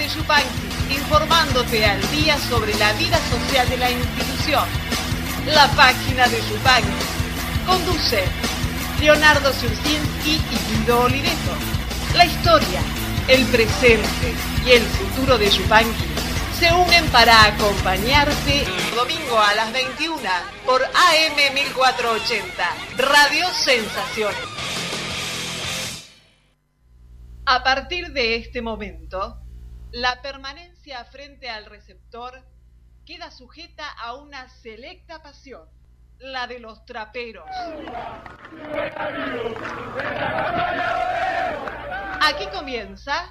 de Yupanqui, informándote al día sobre la vida social de la institución. La página de Yupanqui. Conduce Leonardo Surcinski y Guido Oliveto. La historia, el presente y el futuro de Yupanqui se unen para acompañarte domingo a las 21 por AM 1480, Radio Sensaciones. A partir de este momento, la permanencia frente al receptor queda sujeta a una selecta pasión, la de los traperos. Aquí comienza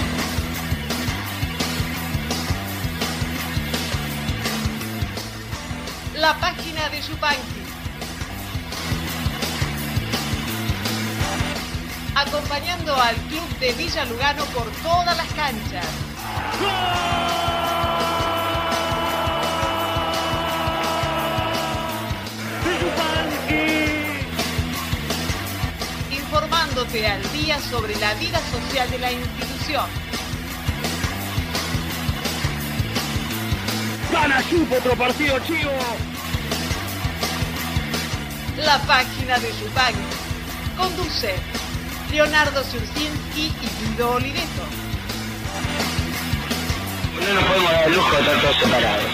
la página de Yupanqui, acompañando al club de Villa Lugano por todas las canchas. Informándote al día sobre la vida social de la institución. ¡Gana Yup otro partido, chivo! La página de Yupanqui. Conduce Leonardo Surcinski y Guido Oliveto. No nos podemos dar el lujo de estar todos separados.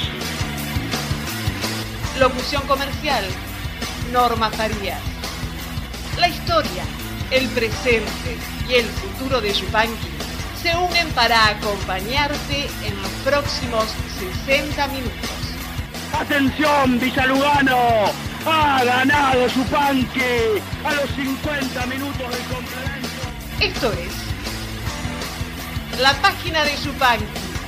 Locución comercial, Norma Farías. La historia, el presente y el futuro de Yupanqui se unen para acompañarte en los próximos 60 minutos. ¡Atención, Villalugano! ¡Ha ganado Yupanqui a los 50 minutos del complemento! Esto es la página de Yupanqui.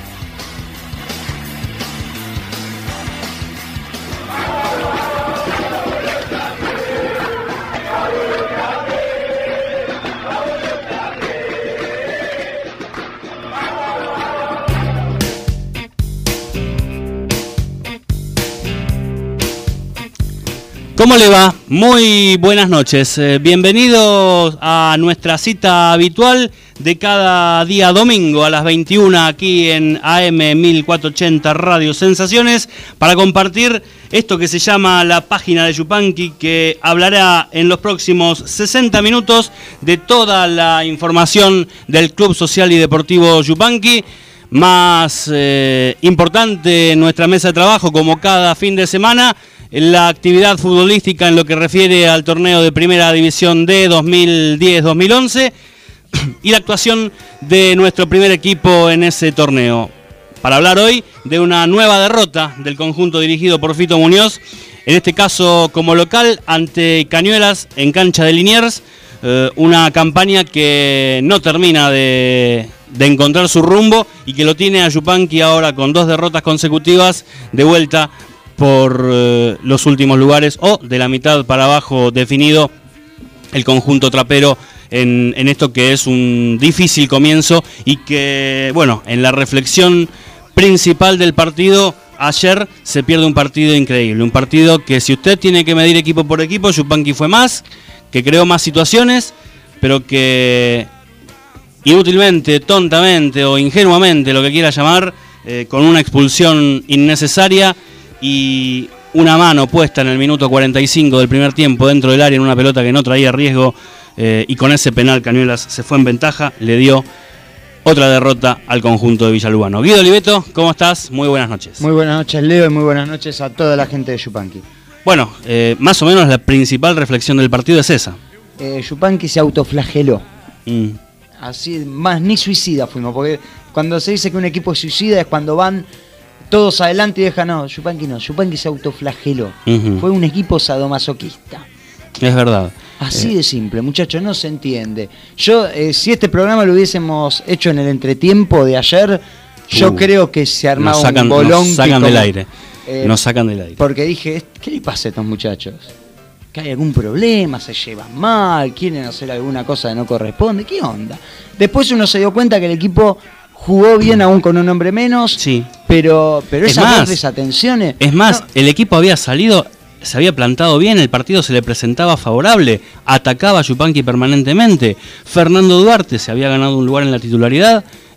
¿Cómo le va? Muy buenas noches. Bienvenidos a nuestra cita habitual de cada día domingo a las 21 aquí en AM 1480 Radio Sensaciones para compartir esto que se llama la página de Yupanqui, que hablará en los próximos 60 minutos de toda la información del Club Social y Deportivo Yupanqui. Más importante en nuestra mesa de trabajo, como cada fin de semana, la actividad futbolística en lo que refiere al torneo de Primera División D 2010-2011 y la actuación de nuestro primer equipo en ese torneo. Para hablar hoy de una nueva derrota del conjunto dirigido por Fito Muñoz, en este caso como local ante Cañuelas en cancha de Liniers, una campaña que no termina de encontrar su rumbo y que lo tiene a Yupanqui ahora con 2 derrotas consecutivas de vuelta por los últimos lugares, o de la mitad para abajo definido el conjunto trapero en esto que es un difícil comienzo y que, bueno, en la reflexión principal del partido, ayer se pierde un partido increíble, un partido que si usted tiene que medir equipo por equipo, Yupanqui fue más, que creó más situaciones, pero que inútilmente, tontamente o ingenuamente, lo que quiera llamar, con una expulsión innecesaria y una mano puesta en el minuto 45 del primer tiempo dentro del área en una pelota que no traía riesgo, y con ese penal Cañuelas se fue en ventaja, le dio otra derrota al conjunto de Villalugano. Guido Oliveto, ¿cómo estás? Muy buenas noches. Muy buenas noches, Leo, y muy buenas noches a toda la gente de Yupanqui. Bueno, más o menos la principal reflexión del partido es esa. Yupanqui se autoflageló. Así, más ni suicida fuimos, porque cuando se dice que un equipo es suicida es cuando van todos adelante y dejan, no, Yupanqui se autoflageló. Fue un equipo sadomasoquista. Es verdad. Así de simple, muchachos, no se entiende. Yo, si este programa lo hubiésemos hecho en el entretiempo de ayer, yo creo que se armaba un bolón. Nos sacan del aire. Nos sacan del aire. Porque dije, ¿qué le pasa a estos muchachos? ¿Que hay algún problema? ¿Se llevan mal? ¿Quieren hacer alguna cosa que no corresponde? ¿Qué onda? Después uno se dio cuenta que el equipo jugó bien aún con un hombre menos, sí, pero esas desatenciones... Es más, no. El equipo había salido, se había plantado bien, el partido se le presentaba favorable, atacaba a Yupanqui permanentemente. Fernando Duarte se había ganado un lugar en la titularidad,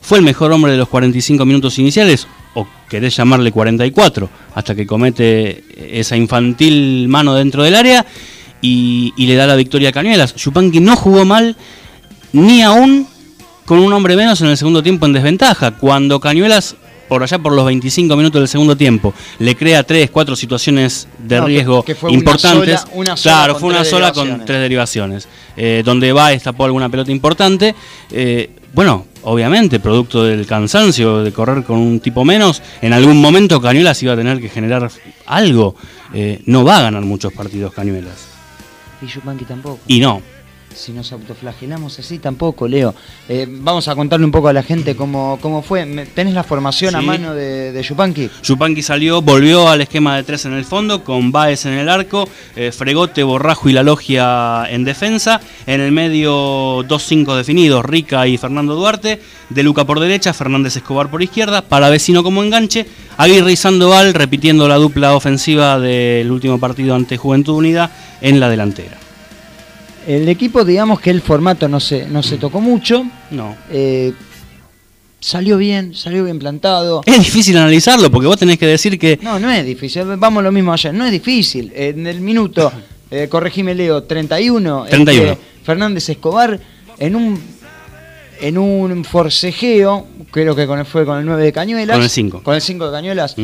fue el mejor hombre de los 45 minutos iniciales, o querés llamarle 44, hasta que comete esa infantil mano dentro del área y le da la victoria a Cañuelas. Yupanqui no jugó mal, ni aún con un hombre menos en el segundo tiempo en desventaja, cuando Cañuelas, por allá por los 25 minutos del segundo tiempo, le crea 3-4 situaciones de riesgo que fue importantes. Fue una sola con 3 derivaciones. Donde Báez tapó alguna pelota importante. Bueno, obviamente, producto del cansancio de correr con un tipo menos, en algún momento Cañuelas iba a tener que generar algo. No va a ganar muchos partidos Cañuelas. Y Yupanqui tampoco. Y no. Si nos autoflagelamos así tampoco, Leo. Vamos a contarle un poco a la gente cómo fue. ¿Tenés la formación a mano de Yupanqui? Yupanqui volvió al esquema de 3 en el fondo, con Báez en el arco, Fregote, Borrajo y La Logia en defensa. En el medio 2-5 definidos, Rica y Fernando Duarte. De Luca por derecha, Fernández Escobar por izquierda. Palavecino como enganche. Aguirre y Sandoval repitiendo la dupla ofensiva del último partido ante Juventud Unida en la delantera. El equipo, digamos que el formato no se tocó mucho. No. Salió bien plantado. Es difícil analizarlo porque vos tenés que decir que... No es difícil. Vamos lo mismo ayer. No es difícil. En el minuto, corregime Leo, 31. Fernández Escobar en un forcejeo, creo que fue con el 9 de Cañuelas. Con el 5. Con el 5 de Cañuelas.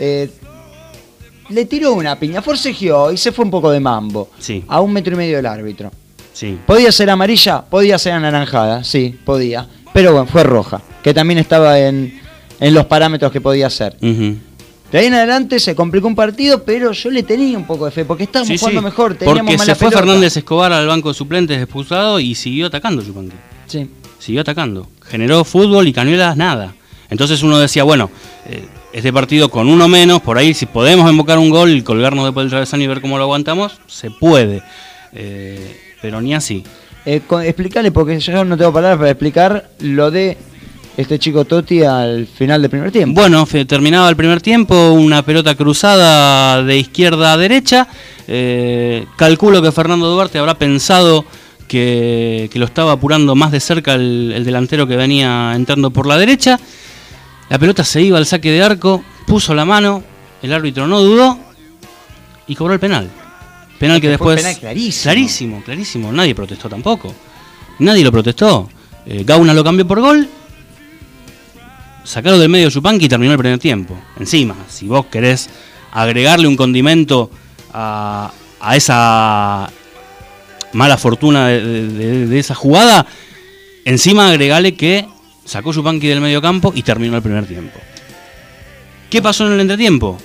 Le tiró una piña, forcejeó y se fue un poco de mambo. Sí. A 1,5 metros del árbitro. Sí. ¿Podía ser amarilla? Podía ser anaranjada, sí, podía. Pero bueno, fue roja, que también estaba en los parámetros que podía ser. De ahí en adelante se complicó un partido, pero yo le tenía un poco de fe, porque estábamos jugando mejor, teníamos porque mala se fue pelota. Fernández Escobar al banco de suplentes expulsado y siguió atacando Yupanqui. Sí. Siguió atacando. Generó fútbol y Cañuelas nada. Entonces uno decía, bueno, este partido con uno menos, por ahí si podemos invocar un gol y colgarnos después del travesaño y ver cómo lo aguantamos, se puede. Pero ni así. Explícale, porque yo no tengo palabras para explicar lo de este chico Totti al final del primer tiempo. Bueno, terminaba el primer tiempo, una pelota cruzada de izquierda a derecha. Calculo que Fernando Duarte habrá pensado que lo estaba apurando más de cerca el delantero que venía entrando por la derecha. La pelota se iba al saque de arco, puso la mano, el árbitro no dudó y cobró el penal. Penal que después... Penal clarísimo. Clarísimo. Nadie protestó tampoco. Nadie lo protestó. Gauna lo cambió por gol. Sacaron del medio Yupanqui y terminó el primer tiempo. Encima, si vos querés agregarle un condimento a esa mala fortuna de esa jugada, encima agregale que sacó Yupanqui del medio campo y terminó el primer tiempo. ¿Qué pasó en el entretiempo?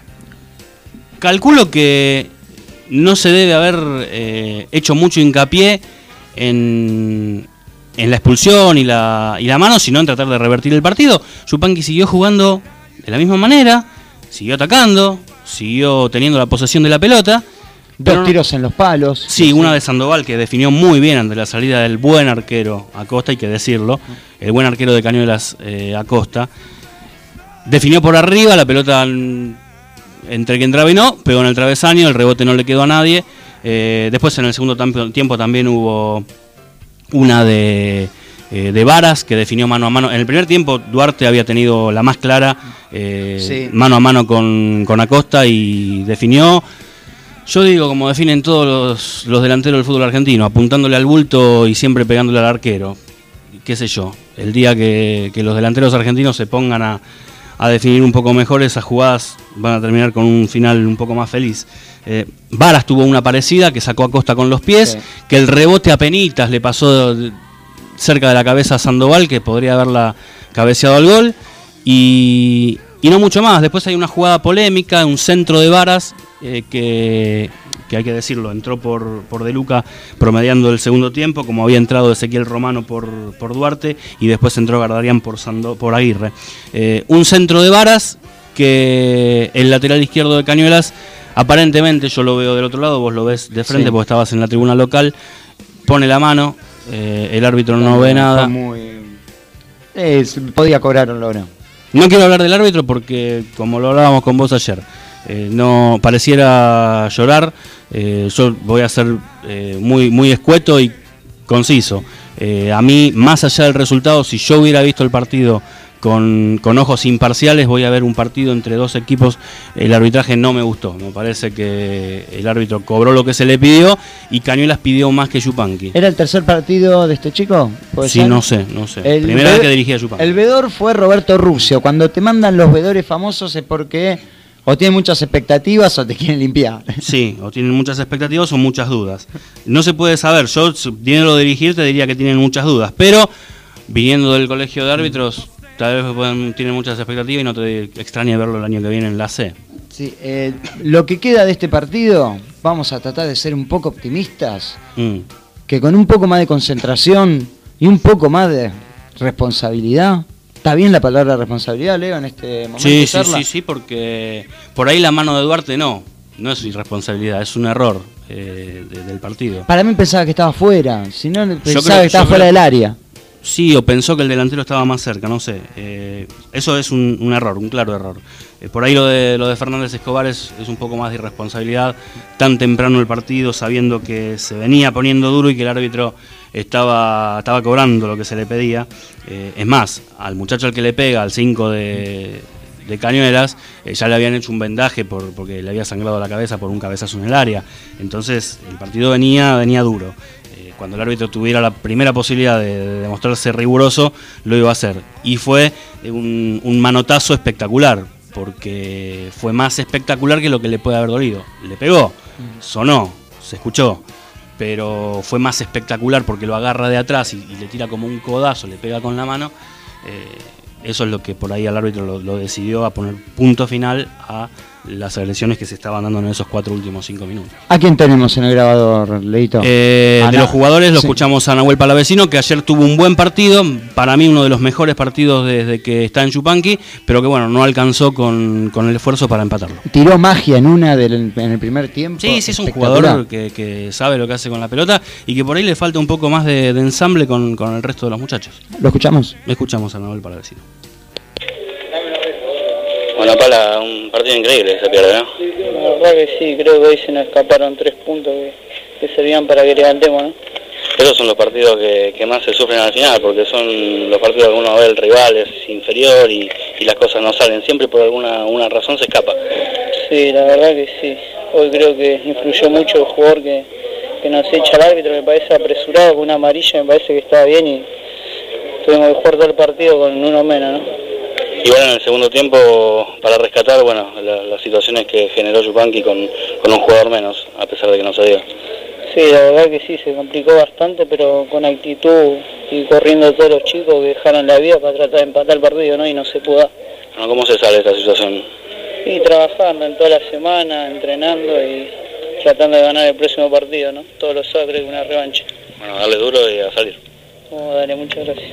Calculo que no se debe haber hecho mucho hincapié en la expulsión y la mano, sino en tratar de revertir el partido. Yupanqui siguió jugando de la misma manera, siguió atacando, siguió teniendo la posesión de la pelota. Dos tiros en los palos. Sí, una de Sandoval que definió muy bien ante la salida del buen arquero Acosta, hay que decirlo. El buen arquero de Cañuelas, Acosta. Definió por arriba, la pelota entre que entraba y no, pegó en el travesaño, el rebote no le quedó a nadie. Después en el segundo tiempo también hubo una de Varas que definió mano a mano. En el primer tiempo Duarte había tenido la más clara, mano a mano con Acosta y definió. Yo digo, como definen todos los delanteros del fútbol argentino, apuntándole al bulto y siempre pegándole al arquero. Qué sé yo, el día que los delanteros argentinos se pongan a definir un poco mejor esas jugadas, van a terminar con un final un poco más feliz. Varas tuvo una parecida que sacó a Acosta con los pies, que el rebote apenitas le pasó cerca de la cabeza a Sandoval, que podría haberla cabeceado al gol, y no mucho más. Después hay una jugada polémica, un centro de Varas, que hay que decirlo, entró por De Luca promediando el segundo tiempo, como había entrado Ezequiel Romano por Duarte, y después entró Gardarian por Aguirre. Un centro de Varas que el lateral izquierdo de Cañuelas, aparentemente, yo lo veo del otro lado, vos lo ves de frente porque estabas en la tribuna local, pone la mano, el árbitro no ve nada. Podía cobrarlo o no. No quiero hablar del árbitro porque, como lo hablábamos con vos ayer, no pareciera llorar. Yo voy a ser muy escueto y conciso. A mí, más allá del resultado, si yo hubiera visto el partido con ojos imparciales, voy a ver un partido entre dos equipos. El arbitraje no me gustó, me parece que el árbitro cobró lo que se le pidió y Cañuelas pidió más que Yupanqui. ¿Era el tercer partido de este chico? Sí, no sé. Primera vez que dirigía Yupanqui. El vedor fue Roberto Rusio. Cuando te mandan los vedores famosos es porque o tienen muchas expectativas o te quieren limpiar. Sí, o tienen muchas expectativas o muchas dudas. No se puede saber, yo viniendo a dirigir te diría que tienen muchas dudas, pero viniendo del colegio de árbitros tal vez tienen muchas expectativas y no te extraña verlo el año que viene en la C. Sí, lo que queda de este partido, vamos a tratar de ser un poco optimistas, que con un poco más de concentración y un poco más de responsabilidad. ¿Está bien la palabra responsabilidad, Leo, en este momento? Sí, porque por ahí la mano de Duarte no es irresponsabilidad, es un error del partido. Para mí pensaba que estaba fuera, si no pensaba que estaba fuera del área. Sí, o pensó que el delantero estaba más cerca, no sé. Eso es un error, un claro error. Por ahí lo de Fernández Escobar es un poco más de irresponsabilidad, tan temprano el partido, sabiendo que se venía poniendo duro y que el árbitro estaba cobrando lo que se le pedía. Es más, al muchacho al que le pega, al 5 de Cañuelas, ya le habían hecho un vendaje porque le había sangrado la cabeza por un cabezazo en el área. Entonces el partido venía duro. Cuando el árbitro tuviera la primera posibilidad de demostrarse riguroso, lo iba a hacer. Y fue un manotazo espectacular, porque fue más espectacular que lo que le puede haber dolido. Le pegó, sonó, se escuchó, pero fue más espectacular porque lo agarra de atrás y le tira como un codazo, le pega con la mano. Eso es lo que por ahí al árbitro lo decidió a poner punto final a las agresiones que se estaban dando en esos 4 últimos 5 minutos. ¿A quién tenemos en el grabador, Leito? De los jugadores lo escuchamos a Nahuel Palavecino, que ayer tuvo un buen partido, para mí uno de los mejores partidos desde que está en Yupanqui, pero que bueno, no alcanzó con el esfuerzo para empatarlo. Tiró magia en en el primer tiempo. Sí, es un jugador que sabe lo que hace con la pelota y que por ahí le falta un poco más de ensamble con el resto de los muchachos. ¿Lo escuchamos? Escuchamos a Nahuel Palavecino. Bueno, Pala, un partido increíble se pierde, ¿no? La verdad que sí, creo que hoy se nos escaparon 3 puntos que servían para que levantemos, ¿no? Esos son los partidos que más se sufren al final, porque son los partidos que uno ve el rival es inferior y las cosas no salen, siempre por alguna razón se escapa. Sí, la verdad que sí. Hoy creo que influyó mucho el jugador que nos echa el árbitro, me parece apresurado, con una amarilla me parece que estaba bien y tuvimos que jugar todo el partido con uno menos, ¿no? Y bueno, en el segundo tiempo, para rescatar, bueno, las situaciones que generó Yupanqui con un jugador menos, a pesar de que no se dio. Sí, la verdad que sí, se complicó bastante, pero con actitud y corriendo todos los chicos que dejaron la vida para tratar de empatar el partido, ¿no? Y no se pudo. Bueno, ¿cómo se sale de esta situación? Y trabajando en toda la semana, entrenando y tratando de ganar el próximo partido, ¿no? Todos los sábados creo que una revancha. Bueno, darle duro y a salir. Oh, dale, muchas gracias.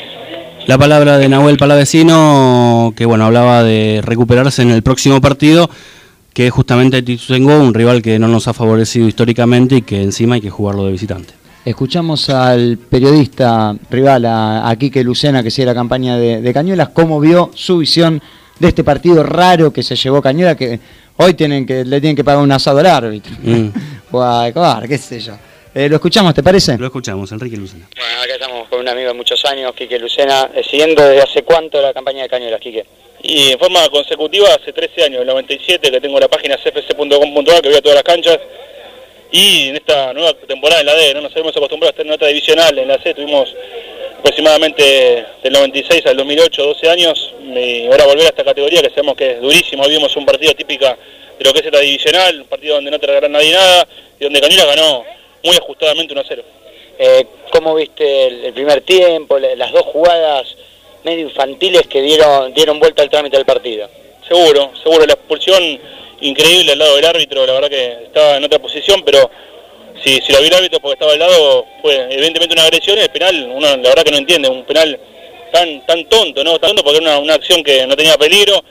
La palabra de Nahuel Palavecino, que bueno, hablaba de recuperarse en el próximo partido, que justamente tengo un rival que no nos ha favorecido históricamente y que encima hay que jugarlo de visitante. Escuchamos al periodista rival, a Quique Lucena, que sigue la campaña de Cañuelas, cómo vio su visión de este partido raro que se llevó Cañuelas, que hoy le tienen que pagar un asado al árbitro. O a Escobar, qué sé yo. ¿Lo escuchamos, te parece? Lo escuchamos, Enrique Lucena. Bueno, acá estamos con un amigo de muchos años, Quique Lucena, siguiendo desde hace cuánto la campaña de Cañuelas, Quique. Y en forma consecutiva hace 13 años, el 97, que tengo la página cfc.com.ar, que voy a todas las canchas. Y en esta nueva temporada en la D, no nos habíamos acostumbrado a estar en otra divisional, en la C tuvimos aproximadamente del 96 al 2008, 12 años, y ahora volver a esta categoría que sabemos que es durísimo. Vimos un partido típica de lo que es esta divisional, un partido donde no te regalan nadie nada, y donde Cañuelas ganó muy ajustadamente 1-0. ¿Cómo viste el primer tiempo, las dos jugadas medio infantiles que dieron vuelta al trámite del partido? Seguro, la expulsión increíble al lado del árbitro, la verdad que estaba en otra posición, pero si lo vio el árbitro porque estaba al lado, fue evidentemente una agresión, y el penal, uno la verdad que no entiende, un penal tan tonto, ¿no? Tan tonto porque era una acción que no tenía peligro,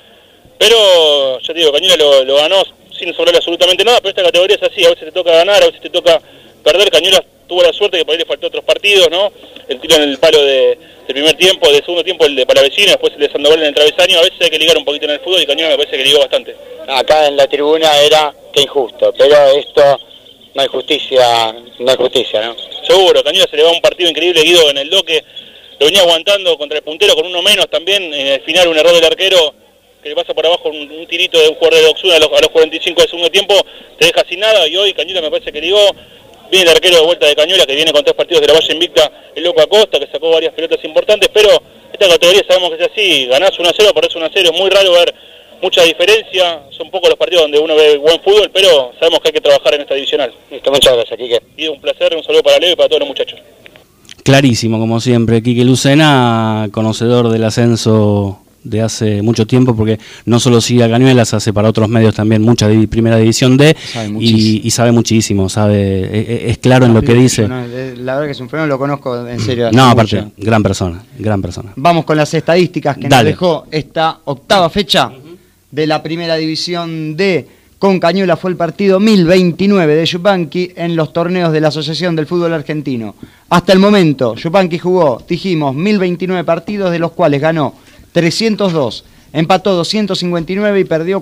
pero ya te digo, Cañuelas lo ganó sin sobrar absolutamente nada, pero esta categoría es así, a veces te toca ganar, a veces te toca perder. Cañuelas tuvo la suerte que por ahí le faltó otros partidos, ¿no? El tiro en el palo del primer tiempo, del segundo tiempo el de Palavecino, después el de Sandoval en el travesaño. A veces hay que ligar un poquito en el fútbol y Cañuelas me parece que ligó bastante. Acá en la tribuna era que injusto, pero esto no hay justicia, ¿no? Seguro, Cañuelas se le va un partido increíble, Guido, en el doque, lo venía aguantando contra el puntero con uno menos también, al final un error del arquero que le pasa por abajo un tirito de un jugador de Doxuna a los 45 del segundo tiempo, te deja sin nada, y hoy Cañuelas me parece que ligó. Viene el arquero de vuelta de Cañuelas, que viene con 3 partidos de la Valle invicta, el loco Acosta, que sacó varias pelotas importantes, pero esta categoría sabemos que es así, ganás 1-0, perdés 1-0, es muy raro ver mucha diferencia, son pocos los partidos donde uno ve buen fútbol, pero sabemos que hay que trabajar en esta divisional. Listo, muchas gracias, Quique. Y un placer, un saludo para Leo y para todos los muchachos. Clarísimo, como siempre, Quique Lucena, conocedor del ascenso de hace mucho tiempo, porque no solo sigue a Cañuelas, hace para otros medios también mucha primera división D, y sabe muchísimo, es claro en lo que dice. La verdad que es un fenómeno, lo conozco en serio. No, aparte, gran persona. Vamos con las estadísticas que nos dejó esta octava fecha de la primera división D. Con Cañuelas fue el partido 1029 de Yupanqui en los torneos de la Asociación del Fútbol Argentino. Hasta el momento, Yupanqui jugó, dijimos, 1029 partidos, de los cuales ganó 302, empató 259 y perdió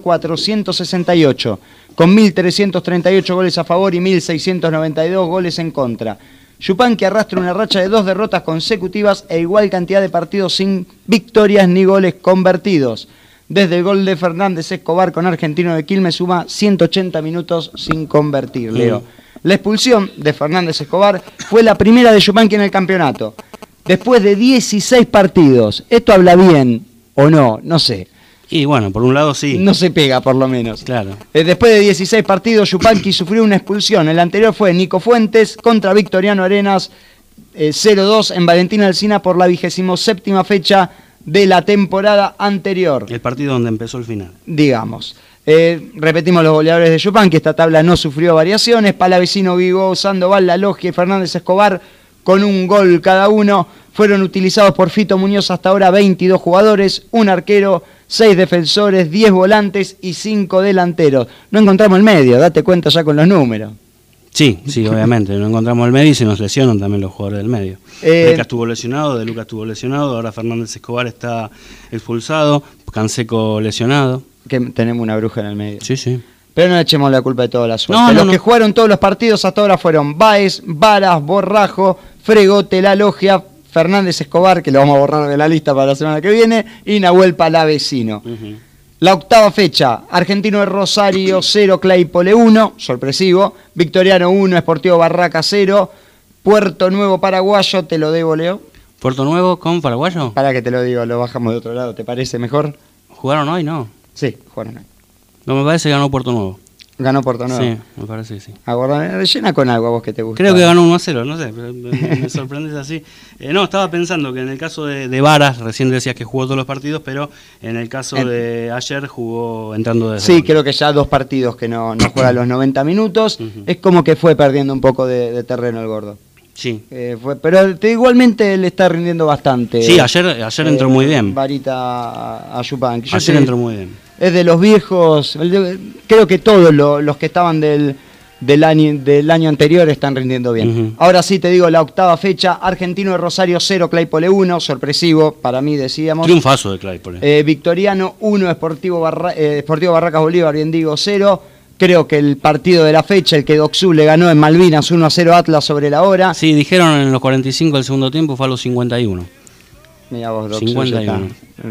468, con 1.338 goles a favor y 1.692 goles en contra. Yupanqui arrastra una racha de 2 derrotas consecutivas e igual cantidad de partidos sin victorias ni goles convertidos. Desde el gol de Fernández Escobar con Argentino de Quilmes suma 180 minutos sin convertir, Leo. La expulsión de Fernández Escobar fue la primera de Yupanqui en el campeonato. Después de 16 partidos, ¿esto habla bien o no? No sé. Y bueno, por un lado sí. No se pega, por lo menos. Claro. Después de 16 partidos, Yupanqui sufrió una expulsión. El anterior fue Nico Fuentes contra Victoriano Arenas, 0-2 en Valentina Alsina por la 27ª fecha de la temporada anterior. El partido donde empezó el final. Digamos. Repetimos los goleadores de Yupanqui. Esta tabla no sufrió variaciones. Palavecino, Vigo, Sandoval, La Logia y Fernández Escobar con un gol cada uno. Fueron utilizados por Fito Muñoz hasta ahora 22 jugadores, un arquero, 6 defensores, 10 volantes y 5 delanteros. No encontramos el medio, date cuenta ya con los números. Sí, obviamente, no encontramos el medio y se nos lesionan también los jugadores del medio. Reca estuvo lesionado, De Luca estuvo lesionado, ahora Fernández Escobar está expulsado, Canseco lesionado. Que tenemos una bruja en el medio. Sí. Pero no le echemos la culpa de toda la suerte. Los que jugaron todos los partidos hasta ahora fueron Báez, Varas, Borrajo, Fregote, La Logia, Fernández Escobar, que lo vamos a borrar de la lista para la semana que viene, y Nahuel Palavecino. La octava fecha, Argentino de Rosario 0, Claypole 1, sorpresivo, Victoriano 1, Sportivo Barraca 0, Puerto Nuevo Paraguayo, te lo debo, Leo. ¿Puerto Nuevo con Paraguayo? Para que te lo digo, lo bajamos de otro lado, ¿te parece mejor? ¿Jugaron hoy, no? Sí, jugaron hoy. No, me parece que ganó Puerto Nuevo. Ganó Puerto Nuevo. Sí, me parece que sí. Rellena con algo a vos que te gusta. Creo que ganó 1-0, no sé, pero me sorprendes así. No, estaba pensando que en el caso de Varas, recién decías que jugó todos los partidos, pero en el caso de ayer jugó entrando desde... Sí, creo que ya 2 partidos que no juega los 90 minutos. Es como que fue perdiendo un poco de terreno el gordo. Sí. Pero igualmente le está rindiendo bastante. Sí, ayer entró muy bien. Varita a Yupanqui. Ayer entró muy bien. Es de los viejos, creo que todos los que estaban del año anterior están rindiendo bien. Ahora sí te digo, la octava fecha, Argentino de Rosario 0, Claypole 1, sorpresivo, para mí decíamos. Triunfazo de Claypole. Victoriano 1, Sportivo Barracas Bolívar, bien digo 0. Creo que el partido de la fecha, el que Doxú le ganó en Malvinas 1-0 Atlas sobre la hora. Sí, dijeron en los 45 del segundo tiempo, fue a los 51. Mira vos, Doxú. 51.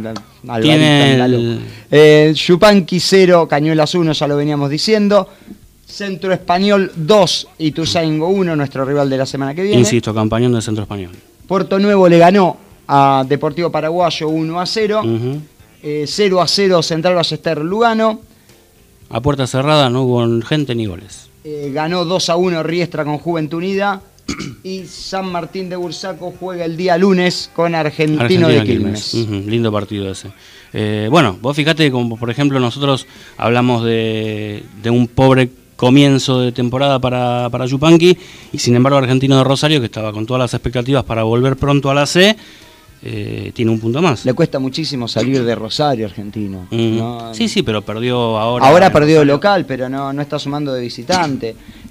Tiene Yupanqui 0, Cañuelas 1, ya lo veníamos diciendo. Centro Español 2, Ituzaingó 1, nuestro rival de la semana que viene. Insisto, campañón del Centro Español. Puerto Nuevo le ganó a Deportivo Paraguayo 1-0. 0-0 Central Ballester Lugano. A puerta cerrada no hubo gente ni goles. Ganó 2-1 Riestra con Juventud Unida. Y San Martín de Bursaco juega el día lunes con Argentino de Quilmes. Lindo partido ese. Bueno, vos fijate, como por ejemplo nosotros hablamos de un pobre comienzo de temporada para Yupanqui, y sin embargo Argentino de Rosario, que estaba con todas las expectativas para volver pronto a la C, tiene un punto más. Le cuesta muchísimo salir de Rosario, Argentino. ¿no? Sí, pero perdió ahora. Ahora perdió de local, pero no está sumando de visitante.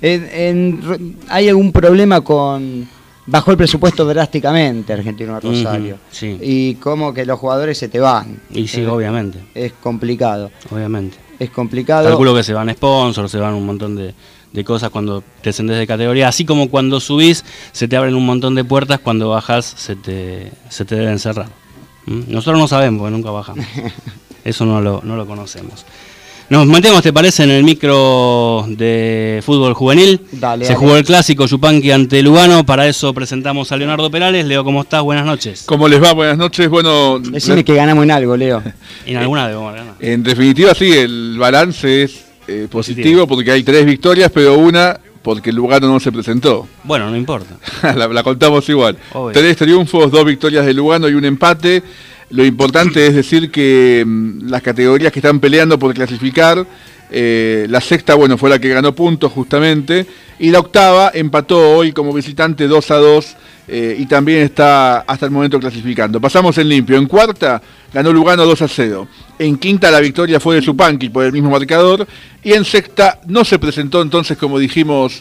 Hay algún problema con... Bajó el presupuesto drásticamente Argentino de Rosario. Sí. Y como que los jugadores se te van. Y sí, obviamente. Es complicado. Obviamente. Es complicado. Calculo que se van sponsors, se van un montón de cosas cuando te descendés de categoría, así como cuando subís se te abren un montón de puertas, cuando bajás se te deben cerrar. Nosotros no sabemos porque nunca bajamos, eso no lo conocemos. Nos metemos, ¿te parece?, en el micro de fútbol juvenil. Se jugó el clásico Yupanqui ante Lugano. Para eso presentamos a Leonardo Perales. Leo, ¿cómo estás? Buenas noches. ¿Cómo les va? Buenas noches. Bueno, decime que ganamos en algo, Leo. En alguna debemos ganar. En definitiva, sí, el balance es positivo porque hay 3 victorias, pero una porque Lugano no se presentó. Bueno, no importa. la contamos igual. Obvio. 3 triunfos, 2 victorias de Lugano y un empate. Lo importante es decir que las categorías que están peleando por clasificar, la sexta, bueno, fue la que ganó puntos justamente, y la octava empató hoy como visitante 2-2 y también está hasta el momento clasificando. Pasamos en limpio. En cuarta ganó Lugano 2-0. En quinta la victoria fue de Yupanqui por el mismo marcador. Y en sexta no se presentó entonces, como dijimos,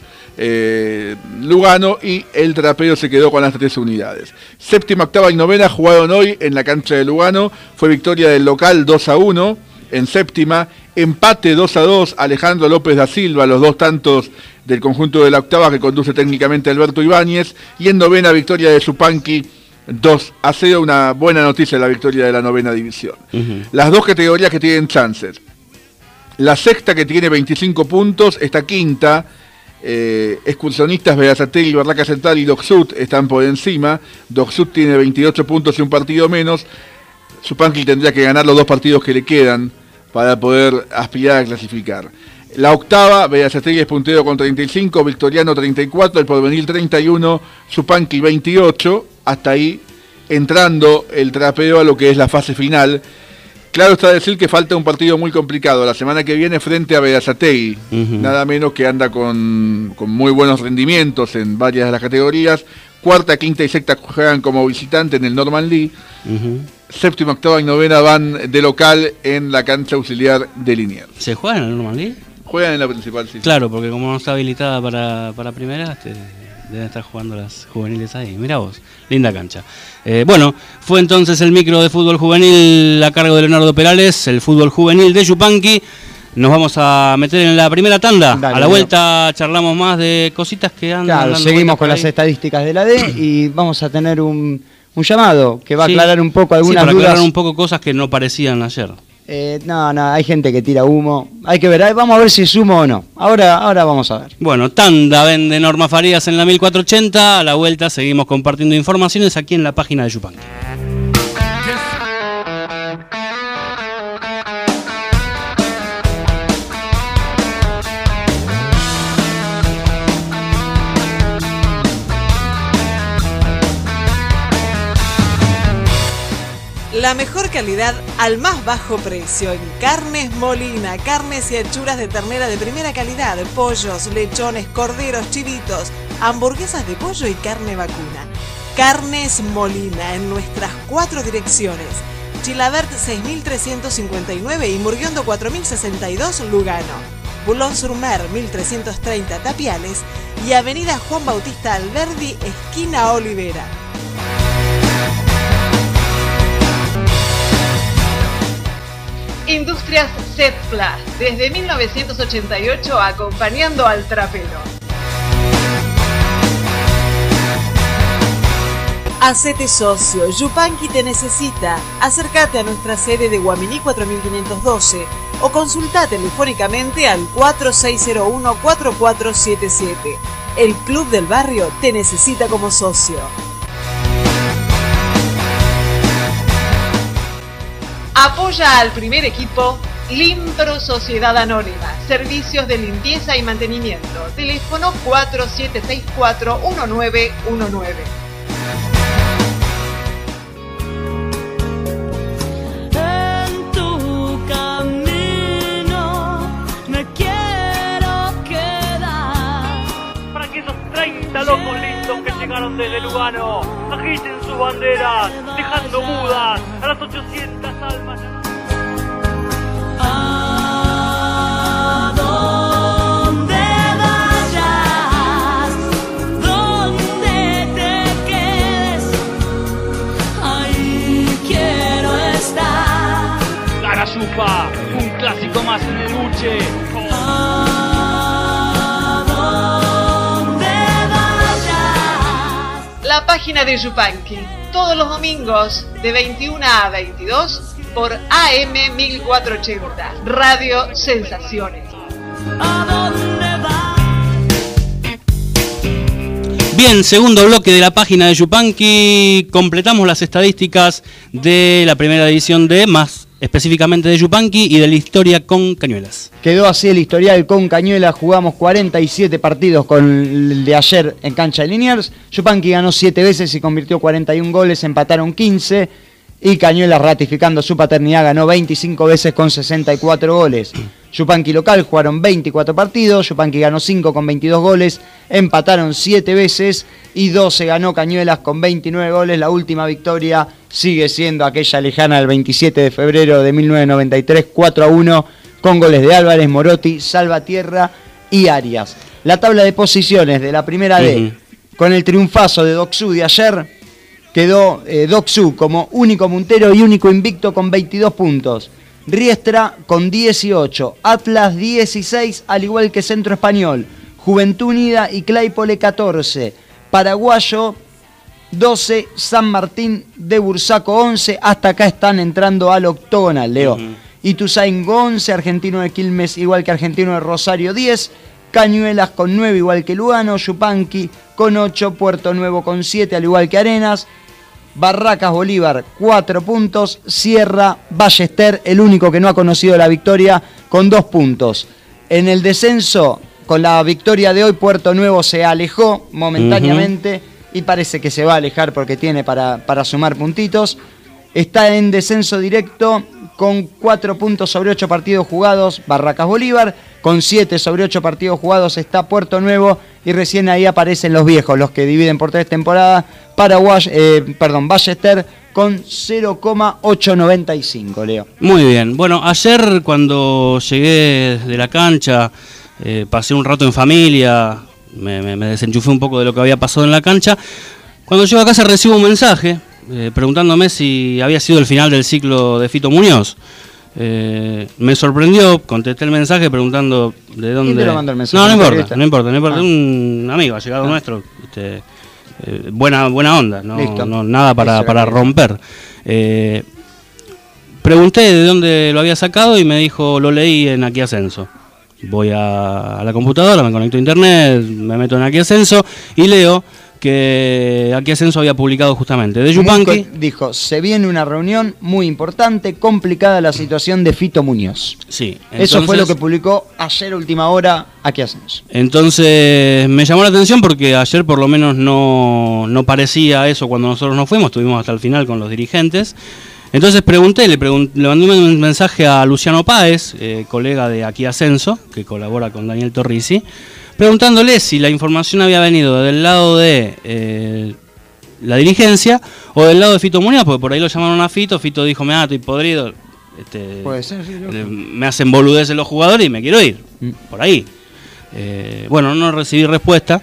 Lugano, y el Trapero se quedó con las 3 unidades. Séptima, octava y novena jugaron hoy en la cancha de Lugano. Fue victoria del local 2-1 en séptima. Empate 2-2, Alejandro López da Silva, los 2 tantos del conjunto de la octava que conduce técnicamente Alberto Ibáñez. Y en novena, victoria de Yupanqui 2-0, una buena noticia la victoria de la novena división. Las 2 categorías que tienen chances. La sexta, que tiene 25 puntos, está quinta. Excursionistas, Berazategui, Barraca Central y Docsud están por encima. Docsud tiene 28 puntos y un partido menos. Yupanqui tendría que ganar los 2 partidos que le quedan para poder aspirar a clasificar. La octava, Berazategui es puntero con 35, Victoriano 34, El Porvenir 31, Yupanqui 28. Hasta ahí entrando el Trapero a lo que es la fase final. Claro está decir que falta un partido muy complicado la semana que viene frente a Berazategui, nada menos que anda con muy buenos rendimientos en varias de las categorías. Cuarta, quinta y sexta juegan como visitante en el Norman League. Séptima, octava y novena van de local en la cancha auxiliar de Liniers. ¿Se juega en el Norman League? Juegan en la principal, sí. Claro, porque como no está habilitada para primera, deben estar jugando las juveniles ahí. Mirá vos, linda cancha. Bueno, fue entonces el micro de fútbol juvenil a cargo de Leonardo Perales, el fútbol juvenil de Yupanqui. Nos vamos a meter en la primera tanda. Dale, a la vuelta charlamos más de cositas que andan. Claro, seguimos con las estadísticas de la D y vamos a tener un llamado que va a aclarar un poco algunas dudas. Para aclarar un poco cosas que no parecían ayer. No, hay gente que tira humo. Hay que ver, vamos a ver si es humo o no. Ahora vamos a ver. Bueno, tanda vende Norma Farías en la 1480. A la vuelta seguimos compartiendo informaciones aquí en la página de Yupanqui. La mejor calidad al más bajo precio en Carnes Molina, carnes y achuras de ternera de primera calidad, pollos, lechones, corderos, chivitos, hamburguesas de pollo y carne vacuna. Carnes Molina en nuestras 4 direcciones: Chilabert 6359 y Murguiondo 4062 Lugano, Boulogne-sur-Mer 1330 Tapiales y Avenida Juan Bautista Alberdi, esquina Olivera. Industrias Setplas, desde 1988 acompañando al trapero. Hacete socio, Yupanqui te necesita. Acércate a nuestra sede de Guaminí 4512 o consulta telefónicamente al 4601-4477. El Club del Barrio te necesita como socio. Apoya al primer equipo Limpro Sociedad Anónima, servicios de limpieza y mantenimiento. Teléfono 4764-1919. En tu camino me quiero quedar. Para que esos 30 locos lindos que llegaron desde Lugano agiten sus banderas, dejando mudas a las 800 almas. A donde vayas, donde te quedes, ahí quiero estar. Cara Yupa, un clásico más en el buche. A la página de Yupanqui, todos los domingos de 21 a 22 por AM 1480, Radio Sensaciones. Bien, segundo bloque de la página de Yupanqui. Completamos las estadísticas de la primera edición de más específicamente de Yupanqui y de la historia con Cañuelas. Quedó así el historial con Cañuelas, jugamos 47 partidos con el de ayer en cancha de Liniers. Yupanqui ganó 7 veces y convirtió 41 goles, empataron 15. Y Cañuelas, ratificando su paternidad, ganó 25 veces con 64 goles. Yupanqui local jugaron 24 partidos, Yupanqui ganó 5 con 22 goles, empataron 7 veces y 12 ganó Cañuelas con 29 goles. La última victoria sigue siendo aquella lejana del 27 de febrero de 1993, 4-1, con goles de Álvarez, Morotti, Salvatierra y Arias. La tabla de posiciones de la primera D, con el triunfazo de Docsú de ayer, quedó Docsú como único puntero y único invicto con 22 puntos. Riestra con 18, Atlas 16, al igual que Centro Español, Juventud Unida y Claypole 14, Paraguayo 12, San Martín de Bursaco 11, hasta acá están entrando al octogonal, Leo. Ituzaingó 11, Argentino de Quilmes igual que Argentino de Rosario 10, Cañuelas con 9 igual que Lugano, Yupanqui con 8, Puerto Nuevo con 7 al igual que Arenas, Barracas Bolívar 4 puntos, Sierra Ballester, el único que no ha conocido la victoria, con 2 puntos. En el descenso, con la victoria de hoy, Puerto Nuevo se alejó momentáneamente y parece que se va a alejar porque tiene para sumar puntitos. Está en descenso directo con 4 puntos sobre 8 partidos jugados Barracas Bolívar, con 7 sobre 8 partidos jugados está Puerto Nuevo y recién ahí aparecen los viejos, los que dividen por 3 temporadas, Ballester con 0,895, Leo. Muy bien, bueno, ayer cuando llegué de la cancha, pasé un rato en familia, me desenchufé un poco de lo que había pasado en la cancha. Cuando llego a casa recibo un mensaje preguntándome si había sido el final del ciclo de Fito Muñoz. Me sorprendió, contesté el mensaje preguntando de dónde... ¿Quién te lo mandó el mensaje? No importa, un amigo allegado nuestro, buena onda, no nada para romper. Pregunté de dónde lo había sacado y me dijo, lo leí en Aquí Ascenso. Voy a la computadora, me conecto a internet, me meto en Aquí Ascenso y leo que Aquí Ascenso había publicado justamente de Yupanqui. Dijo, se viene una reunión muy importante, complicada la situación de Fito Muñoz. Sí. Eso fue lo que publicó ayer última hora Aquí Ascenso. Entonces me llamó la atención porque ayer por lo menos no parecía eso cuando nosotros nos fuimos, estuvimos hasta el final con los dirigentes. Entonces pregunté, le mandé un mensaje a Luciano Páez, colega de Aquí Ascenso, que colabora con Daniel Torrisi, preguntándole si la información había venido del lado de la dirigencia o del lado de Fito Muñoz, porque por ahí lo llamaron a Fito dijo, me estoy podrido, puede ser, sí, me hacen boludeces los jugadores y me quiero ir, por ahí. Bueno, no recibí respuesta,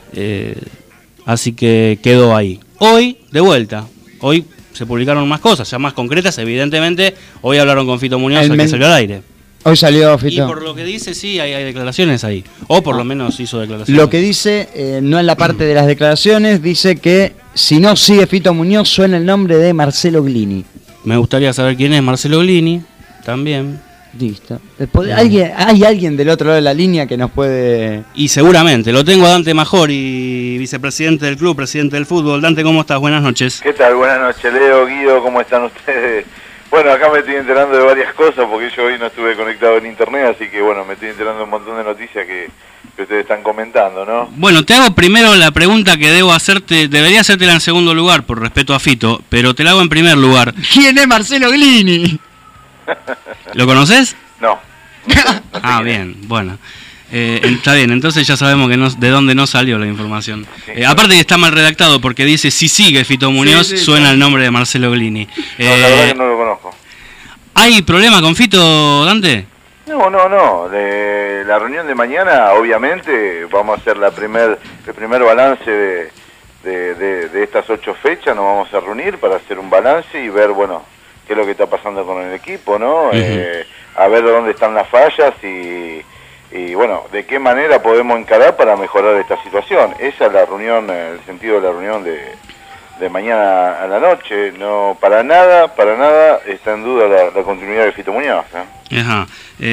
así que quedó ahí. Hoy, de vuelta, hoy se publicaron más cosas, ya más concretas, evidentemente, hoy hablaron con Fito Muñoz, el que salió al aire. Hoy salió Fito. Y por lo que dice, sí, hay declaraciones ahí. O por lo menos hizo declaraciones. Lo que dice, no en la parte de las declaraciones, dice que si no sigue Fito Muñoz, suena el nombre de Marcelo Glini. Me gustaría saber quién es Marcelo Glini, también. Listo. ¿Hay alguien del otro lado de la línea que nos puede...? Y seguramente. Lo tengo a Dante Majori, vicepresidente del club, presidente del fútbol. Dante, ¿cómo estás? Buenas noches. ¿Qué tal? Buenas noches, Leo, Guido, ¿cómo están ustedes? Bueno, acá me estoy enterando de varias cosas porque yo hoy no estuve conectado en internet, así que bueno, me estoy enterando de un montón de noticias que ustedes están comentando, ¿no? Bueno, te hago primero la pregunta que debo hacerte, debería hacértela en segundo lugar por respeto a Fito, pero te la hago en primer lugar. ¿Quién es Marcelo Glini? ¿Lo conoces? No. Ah, bien, bueno. Está bien, entonces ya sabemos que de dónde no salió la información. Aparte que está mal redactado porque dice si sigue Fito Muñoz, suena el nombre de Marcelo Glini. No, la verdad que no lo conozco. ¿Hay problema con Fito, Dante? No. La reunión de mañana, obviamente, vamos a hacer el primer balance de estas 8 fechas, nos vamos a reunir para hacer un balance y ver, bueno, qué es lo que está pasando con el equipo, ¿no? A ver dónde están las fallas y y bueno, de qué manera podemos encarar para mejorar esta situación. Esa es la reunión, el sentido de la reunión de mañana a la noche. No, para nada está en duda la continuidad de Fito Muñoz, ¿eh? Ajá.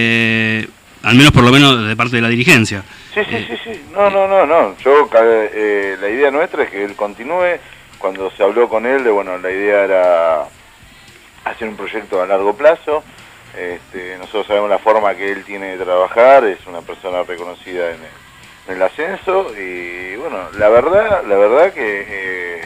Al menos por lo menos de parte de la dirigencia. Sí. No. Yo, la idea nuestra es que él continúe. Cuando se habló con él, la idea era hacer un proyecto a largo plazo. Nosotros sabemos la forma que él tiene de trabajar, es una persona reconocida en el ascenso, y bueno, la verdad que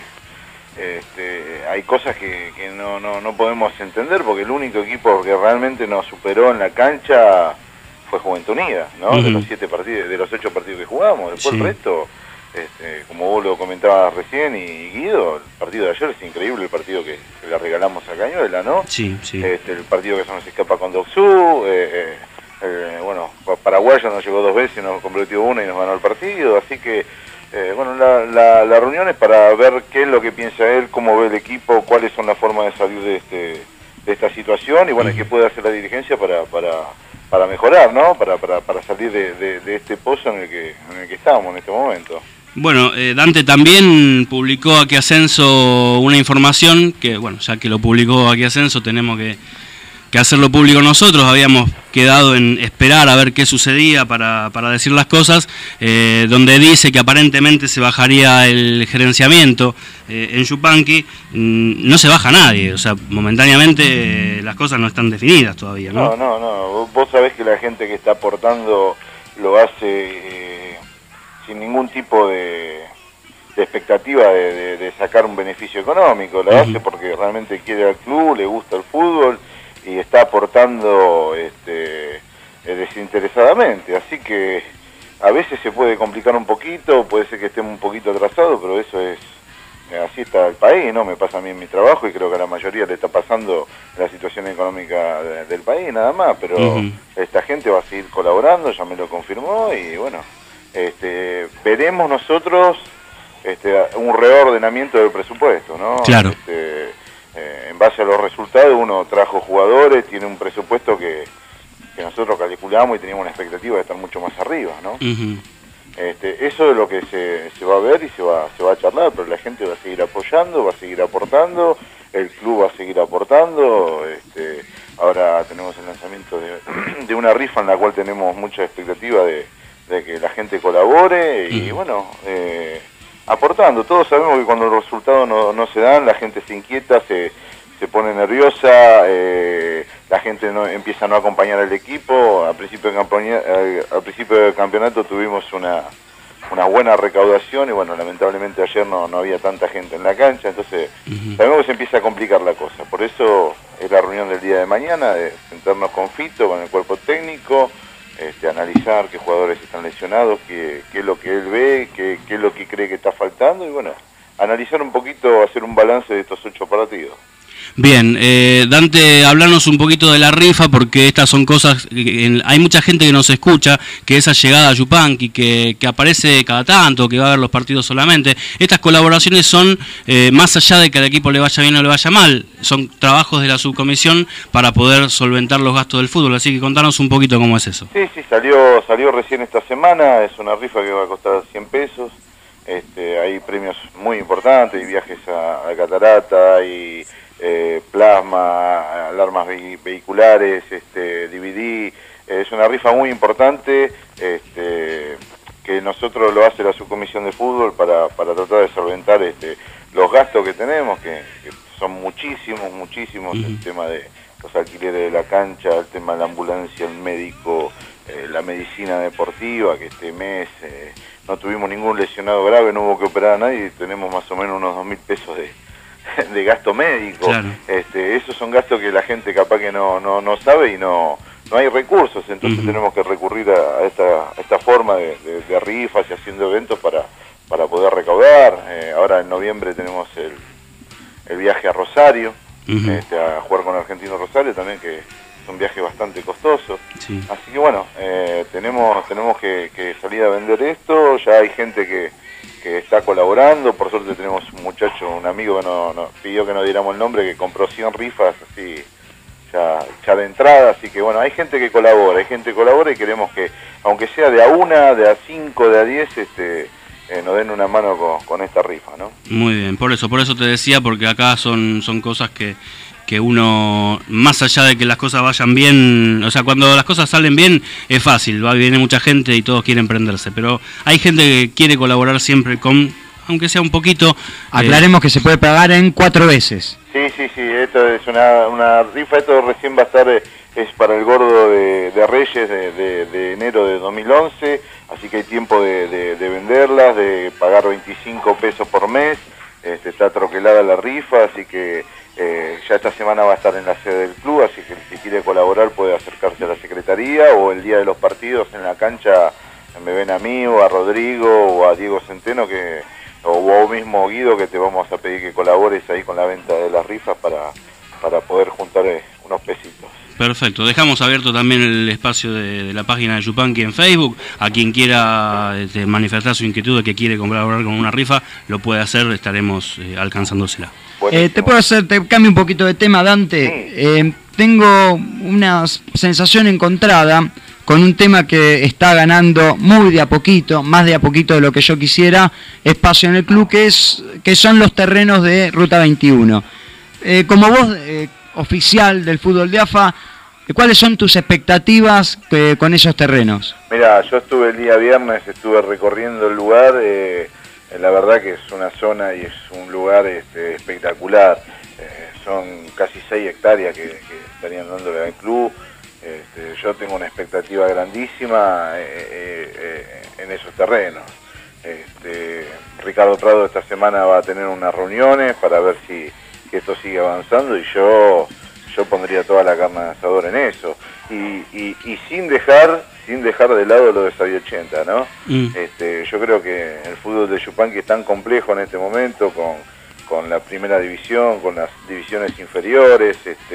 hay cosas que no podemos entender, porque el único equipo que realmente nos superó en la cancha fue Juventud Unida, ¿no? Uh-huh. De los 7 partidos, de los 8 partidos que jugamos. Después Sí. el resto, como vos lo comentabas recién, y Guido, el partido de ayer es increíble, el partido que le regalamos a Cañuela, ¿no? Sí. El partido que se nos escapa con Doxú, Paraguayo nos llegó 2 veces, nos convirtió 1 y nos ganó el partido, así que la reunión es para ver qué es lo que piensa él, cómo ve el equipo, cuáles son las formas de salir de esta situación, y bueno, qué puede hacer la dirigencia para mejorar, ¿no? Para salir de este pozo en el que estamos en este momento. Bueno, Dante también publicó aquí Ascenso una información que, bueno, ya que lo publicó aquí Ascenso, tenemos que hacerlo público nosotros. Habíamos quedado en esperar a ver qué sucedía para decir las cosas, donde dice que aparentemente se bajaría el gerenciamiento en Yupanqui. No se baja nadie, o sea, momentáneamente las cosas no están definidas todavía, ¿no? No. Vos sabés que la gente que está aportando lo hace sin ningún tipo de expectativa de sacar un beneficio económico. Lo hace porque realmente quiere al club, le gusta el fútbol y está aportando desinteresadamente. Así que a veces se puede complicar un poquito, puede ser que estemos un poquito atrasados, pero eso es, así está el país, ¿no? Me pasa a mí en mi trabajo y creo que a la mayoría le está pasando la situación económica del país, nada más, pero esta gente va a seguir colaborando, ya me lo confirmó, y bueno, veremos nosotros un reordenamiento del presupuesto, ¿no? Claro. En base a los resultados, uno trajo jugadores, tiene un presupuesto que nosotros calculamos y teníamos una expectativa de estar mucho más arriba, ¿no? Eso es lo que se va a ver y se va a charlar, pero la gente va a seguir apoyando, va a seguir aportando, el club va a seguir aportando. Ahora tenemos el lanzamiento de una rifa en la cual tenemos mucha expectativa de que la gente colabore y bueno, aportando. Todos sabemos que cuando los resultados no se dan, la gente se inquieta, se pone nerviosa, la gente empieza a no acompañar al equipo. Al principio del campeonato tuvimos una buena recaudación y bueno, lamentablemente ayer no había tanta gente en la cancha, entonces sabemos que se empieza a complicar la cosa. Por eso es la reunión del día de mañana, de sentarnos con Fito, con el cuerpo técnico, analizar qué jugadores están lesionados, qué es lo que él ve, qué es lo que cree que está faltando y bueno, analizar un poquito, hacer un balance de estos 8 partidos. Bien, Dante, hablarnos un poquito de la rifa, porque estas son cosas, hay mucha gente que nos escucha, que esa llegada a Yupanqui, que aparece cada tanto, que va a ver los partidos solamente. Estas colaboraciones son, más allá de que al equipo le vaya bien o le vaya mal, son trabajos de la subcomisión para poder solventar los gastos del fútbol, así que contanos un poquito cómo es eso. Sí, salió recién esta semana, es una rifa que va a costar 100 pesos, hay premios muy importantes, hay viajes a Catarata, hay plasma, alarmas vehiculares, DVD, es una rifa muy importante, que nosotros lo hace la subcomisión de fútbol para tratar de solventar los gastos que tenemos, que son muchísimos, el tema de los alquileres de la cancha, el tema de la ambulancia, el médico, la medicina deportiva, que este mes no tuvimos ningún lesionado grave, no hubo que operar a nadie, y tenemos más o menos unos 2.000 pesos de gasto médico. Claro. Esos son gastos que la gente capaz que no sabe y no hay recursos, entonces tenemos que recurrir a esta forma de rifas y haciendo eventos para poder recaudar. Ahora en noviembre tenemos el viaje a Rosario, a jugar con Argentino Rosario también, que es un viaje bastante costoso. Sí. Así que bueno, tenemos que salir a vender esto. Ya hay gente que está colaborando. Por suerte tenemos un muchacho, un amigo que nos pidió que no diéramos el nombre, que compró 100 rifas así ya de entrada, así que bueno, hay gente que colabora y queremos que, aunque sea de a 1, de a 5, de a 10, nos den una mano con esta rifa, ¿no? Muy bien, por eso te decía, porque acá son cosas que uno, más allá de que las cosas vayan bien, o sea, cuando las cosas salen bien es fácil, viene mucha gente y todos quieren prenderse, pero hay gente que quiere colaborar siempre con, aunque sea un poquito... Aclaremos que se puede pagar en 4 veces. Sí, esto es una rifa, esto recién va a estar, es para el gordo de Reyes de enero de 2011, así que hay tiempo de venderlas, de pagar 25 pesos por mes, está troquelada la rifa, así que ya esta semana va a estar en la sede del club, así que si quiere colaborar puede acercarse a la secretaría o el día de los partidos en la cancha me ven a mí o a Rodrigo o a Diego Centeno o vos mismo Guido, que te vamos a pedir que colabores ahí con la venta de las rifas para poder juntar unos pesitos. Perfecto, dejamos abierto también el espacio de la página de Yupanqui en Facebook. A quien quiera manifestar su inquietud de que quiere colaborar con una rifa, lo puede hacer, estaremos alcanzándosela. Te cambio un poquito de tema, Dante. Sí. Tengo una sensación encontrada con un tema que está ganando muy de a poquito, más de a poquito de lo que yo quisiera, espacio en el club, que son los terrenos de Ruta 21. Como voz oficial del fútbol de AFA, ¿cuáles son tus expectativas con esos terrenos? Mira, yo estuve el día viernes, estuve recorriendo el lugar, la verdad que es una zona y es un lugar espectacular, son casi 6 hectáreas que estarían dándole al club. Yo tengo una expectativa grandísima en esos terrenos. Ricardo Prado esta semana va a tener unas reuniones para ver si esto sigue avanzando y yo pondría toda la carne de asador en eso y sin dejar de lado lo de Sabio 80, ¿no? Yo creo que el fútbol de Yupanqui es tan complejo en este momento con la primera división, con las divisiones inferiores,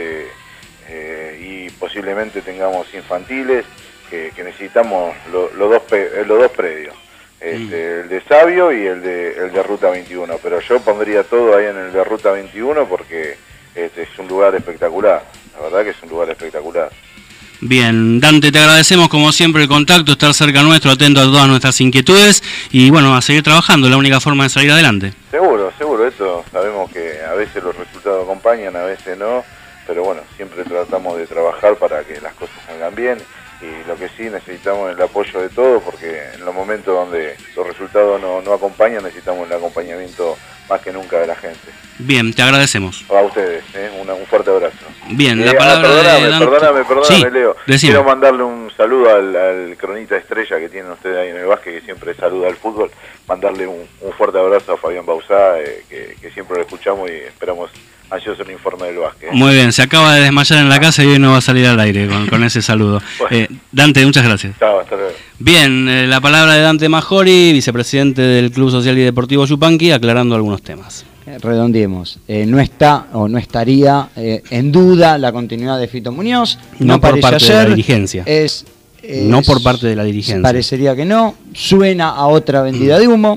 y posiblemente tengamos infantiles que necesitamos los dos predios, el de Sabio y el de Ruta 21, pero yo pondría todo ahí en el de Ruta 21 porque es un lugar espectacular, la verdad que es un lugar espectacular. Bien, Dante, te agradecemos como siempre el contacto, estar cerca nuestro, atento a todas nuestras inquietudes y bueno, a seguir trabajando, la única forma de salir adelante. Seguro, esto sabemos que a veces los resultados acompañan, a veces no, pero bueno, siempre tratamos de trabajar para que las cosas salgan bien y lo que sí necesitamos es el apoyo de todos porque en los momentos donde los resultados no acompañan necesitamos el acompañamiento más que nunca de la gente. Bien, te agradecemos. A ustedes, un fuerte abrazo. Bien, la palabra Perdóname, sí, Leo. Decime. Quiero mandarle un saludo al cronista estrella que tienen ustedes ahí en el básquet, que siempre saluda al fútbol. Mandarle un fuerte abrazo a Fabián Bauzá, que siempre lo escuchamos y esperamos ansioso el informe del básquet. Muy bien, se acaba de desmayar en la casa y hoy no va a salir al aire con ese saludo. Bueno. Dante, muchas gracias. Chao, hasta luego. Bien, la palabra de Dante Majori, vicepresidente del Club Social y Deportivo Yupanqui, aclarando algunos temas. Redondeemos, no está o no estaría en duda la continuidad de Fito Muñoz, no por parte de la dirigencia. No por parte de la dirigencia. Parecería que no, suena a otra vendida de humo.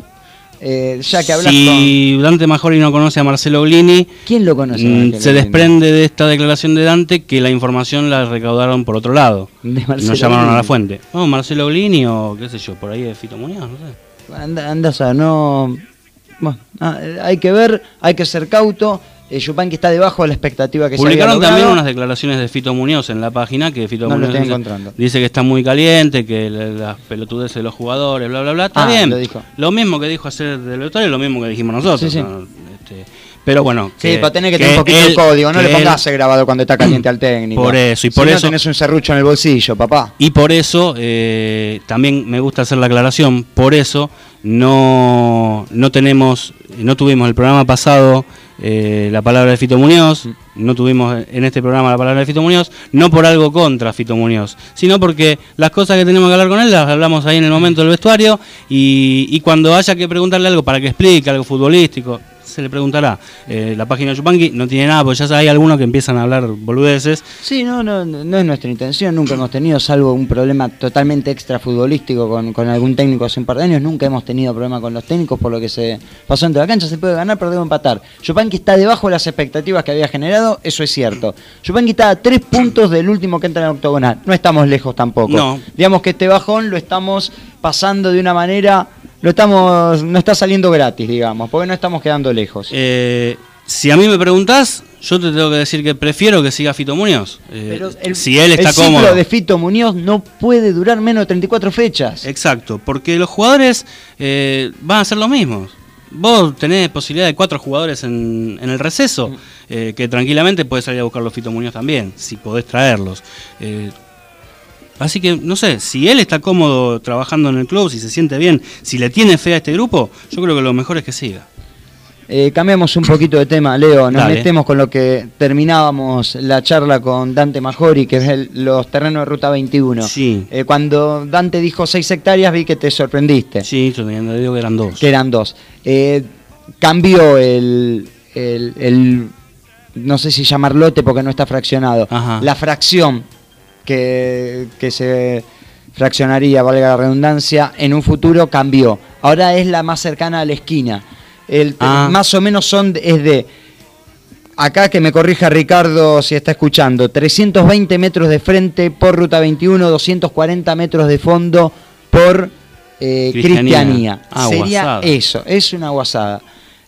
Ya que hablas si Dante Majori no conoce a Marcelo Glini, ¿quién lo conoce? Se desprende de esta declaración de Dante que la información la recaudaron por otro lado. No llamaron a la fuente. No, Marcelo Glini o qué sé yo, por ahí de Fito Muñoz, no sé. Andás a no... Bueno, hay que ver, hay que ser cauto. Yupanqui está debajo de la expectativa que publicaron se había también unas declaraciones de Fito Muñoz en la página, que Fito Muñoz dice que está muy caliente, que las pelotudeces de los jugadores, bla bla bla, está bien, lo mismo que dijo ayer del vestuario, lo mismo que dijimos nosotros, sí. ¿no? Pero bueno, para tener que tener un poquito de código, no le pongas grabado cuando está caliente al técnico. Por eso, y por eso tenés un serrucho en el bolsillo, papá. Y por eso también me gusta hacer la aclaración, por eso no tuvimos el programa pasado la palabra de Fito Muñoz, no tuvimos en este programa la palabra de Fito Muñoz, no por algo contra Fito Muñoz, sino porque las cosas que tenemos que hablar con él las hablamos ahí en el momento del vestuario y cuando haya que preguntarle algo para que explique algo futbolístico, se le preguntará. La página de Yupanqui no tiene nada, porque ya hay algunos que empiezan a hablar boludeces. Sí, no es nuestra intención, nunca hemos tenido, salvo un problema totalmente extra futbolístico con algún técnico hace un par de años, nunca hemos tenido problema con los técnicos por lo que se pasó entre la cancha. Se puede ganar, perder o empatar. Yupanqui está debajo de las expectativas que había generado, eso es cierto. Yupanqui está a 3 puntos del último que entra en el octogonal, no estamos lejos tampoco. No. Digamos que este bajón lo estamos pasando de una manera, no está saliendo gratis, digamos, porque no estamos quedando lejos. Si a mí me preguntás, yo te tengo que decir que prefiero que siga Fito Muñoz. Pero si él está el ciclo cómodo. de Fito Muñoz no puede durar menos de 34 fechas. Exacto, porque los jugadores van a ser los mismos. Vos tenés posibilidad de 4 jugadores en el receso, que tranquilamente podés salir a buscar los Fito Muñoz también, si podés traerlos. Así que, no sé, si él está cómodo trabajando en el club, si se siente bien, si le tiene fe a este grupo, yo creo que lo mejor es que siga. Cambiamos un poquito de tema, Leo. Nos Dale. metemos con lo que terminábamos la charla con Dante Majori, que es los terrenos de Ruta 21. Sí. Cuando Dante dijo 6 hectáreas, vi que te sorprendiste. Sí, yo te digo que eran 2. Que eran 2. Cambió el no sé si llamar lote porque no está fraccionado. Ajá. La fracción que se fraccionaría, valga la redundancia, en un futuro cambió. Ahora es la más cercana a la esquina. Más o menos es de, acá que me corrija Ricardo si está escuchando, 320 metros de frente por Ruta 21, 240 metros de fondo por Cristianía. Sería guasada. eso, es una guasada.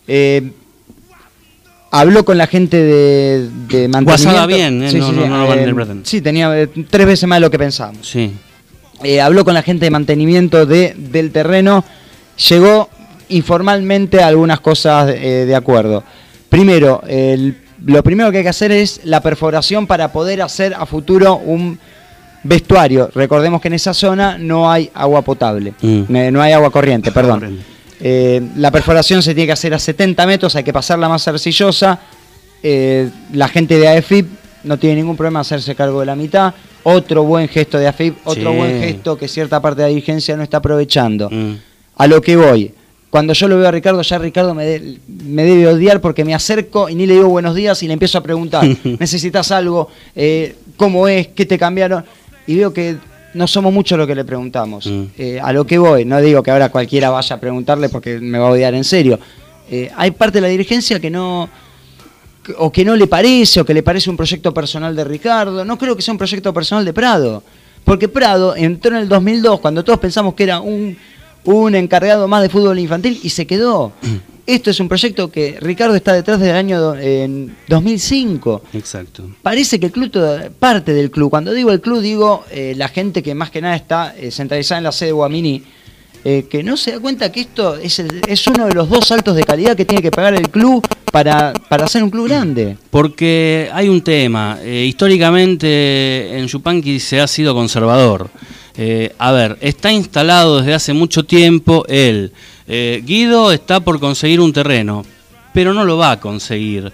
Habló con la gente de mantenimiento. Guasada bien, no lo malinterpreten. Sí, tenía 3 veces más de lo que pensábamos. Sí. Habló con la gente de mantenimiento del terreno, llegó informalmente a algunas cosas de acuerdo. Primero, lo primero que hay que hacer es la perforación para poder hacer a futuro un vestuario. Recordemos que en esa zona no hay agua potable, no hay agua corriente, perdón. La perforación se tiene que hacer a 70 metros, hay que pasarla más arcillosa. La gente de AFIP no tiene ningún problema en hacerse cargo de la mitad. Otro buen gesto de AFIP, otro buen gesto que cierta parte de la dirigencia no está aprovechando. A lo que voy, cuando yo lo veo a Ricardo, ya Ricardo me debe odiar porque me acerco y ni le digo buenos días y le empiezo a preguntar, ¿necesitas algo? ¿Cómo es? ¿Qué te cambiaron? Y veo que no somos muchos los que le preguntamos. A lo que voy, no digo que ahora cualquiera vaya a preguntarle porque me va a odiar en serio. Hay parte de la dirigencia que no le parece, o que le parece un proyecto personal de Ricardo. No creo que sea un proyecto personal de Prado, porque Prado entró en el 2002 cuando todos pensamos que era un encargado más de fútbol infantil y se quedó. Esto es un proyecto que Ricardo está detrás del año 2005. Exacto. Parece que el club, parte del club, cuando digo el club digo la gente que más que nada está centralizada en la sede de Guaminí, que no se da cuenta que esto es uno de los 2 saltos de calidad que tiene que pagar el club para ser un club grande. Porque hay un tema, históricamente en Yupanqui se ha sido conservador. A ver, está instalado desde hace mucho tiempo él. Guido está por conseguir un terreno, pero no lo va a conseguir.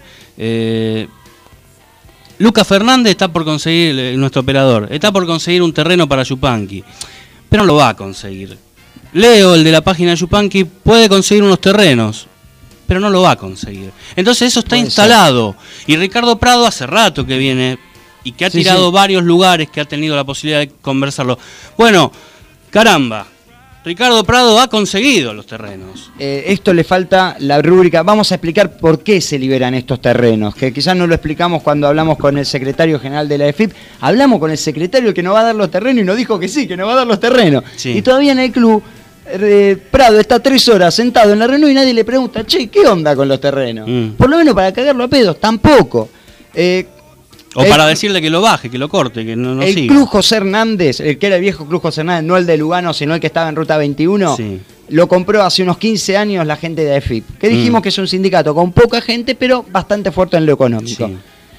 Lucas Fernández está por conseguir, nuestro operador, está por conseguir un terreno para Yupanqui, pero no lo va a conseguir. Leo, el de la página de Yupanqui, puede conseguir unos terrenos, pero no lo va a conseguir. Entonces eso está instalado. Y Ricardo Prado hace rato que viene y que ha tirado varios lugares, que ha tenido la posibilidad de conversarlo. Bueno, caramba, Ricardo Prado ha conseguido los terrenos. Esto le falta la rúbrica. Vamos a explicar por qué se liberan estos terrenos, que quizás no lo explicamos cuando hablamos con el secretario general de la EFIP. Hablamos con el secretario que nos va a dar los terrenos y nos dijo que sí, que nos va a dar los terrenos. Sí. Y todavía en el club, Prado está 3 horas sentado en la reunión y nadie le pregunta, che, ¿qué onda con los terrenos? Por lo menos para cagarlo a pedos, tampoco. O para decirle que lo baje, que lo corte, que no siga. El Club José Hernández, el que era el viejo Club José Hernández, no el de Lugano, sino el que estaba en Ruta 21, lo compró hace unos 15 años la gente de AFIP, que dijimos que es un sindicato con poca gente, pero bastante fuerte en lo económico.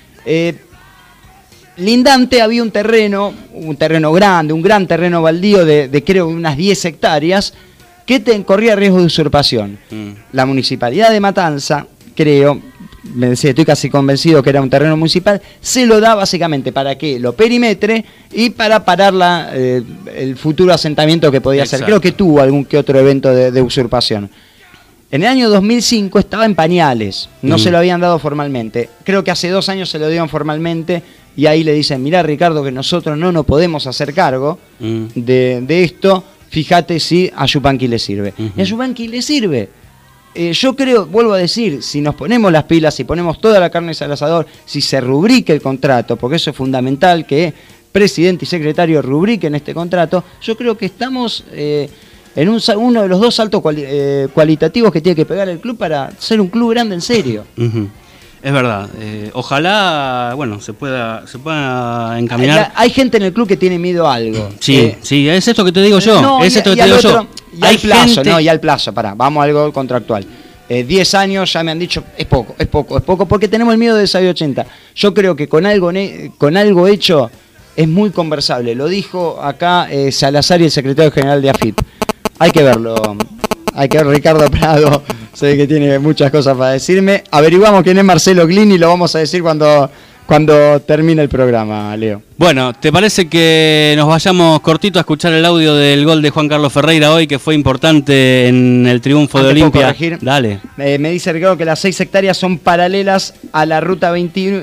Lindante había un terreno grande, un gran terreno baldío de creo unas 10 hectáreas, que corría riesgo de usurpación. La Municipalidad de Matanza, creo, me decía, estoy casi convencido que era un terreno municipal, se lo da básicamente para que lo perimetre y para parar el futuro asentamiento que podía hacer. Creo que tuvo algún que otro evento de usurpación. En el año 2005 estaba en pañales, no se lo habían dado formalmente. Creo que hace 2 años se lo dieron formalmente y ahí le dicen, mirá Ricardo, que nosotros no nos podemos hacer cargo de esto, fíjate si a Yupanqui le sirve. Y a Yupanqui le sirve. Yo creo, vuelvo a decir, si nos ponemos las pilas, si ponemos toda la carne al asador, si se rubrica el contrato, porque eso es fundamental, que presidente y secretario rubriquen este contrato, yo creo que estamos... en uno de los 2 saltos cualitativos que tiene que pegar el club para ser un club grande en serio. Es verdad. Ojalá, bueno, se pueda encaminar. Hay gente en el club que tiene miedo a algo. Sí, sí, es esto que te digo yo. No, es esto que te digo yo. Hay plazo, gente... no, y al plazo, vamos a algo contractual. 10 años ya me han dicho, es poco, porque tenemos el miedo de Sabio 80. Yo creo que con algo hecho es muy conversable. Lo dijo acá Salazar y el secretario general de AFIP. Hay que verlo. Hay que ver, Ricardo Prado, sé que tiene muchas cosas para decirme. Averiguamos quién es Marcelo Glini y lo vamos a decir cuando termine el programa, Leo. Bueno, ¿te parece que nos vayamos cortito a escuchar el audio del gol de Juan Carlos Ferreira hoy, que fue importante en el triunfo de Olimpia? Dale. Me dice Ricardo que las 6 hectáreas son paralelas a la ruta 21,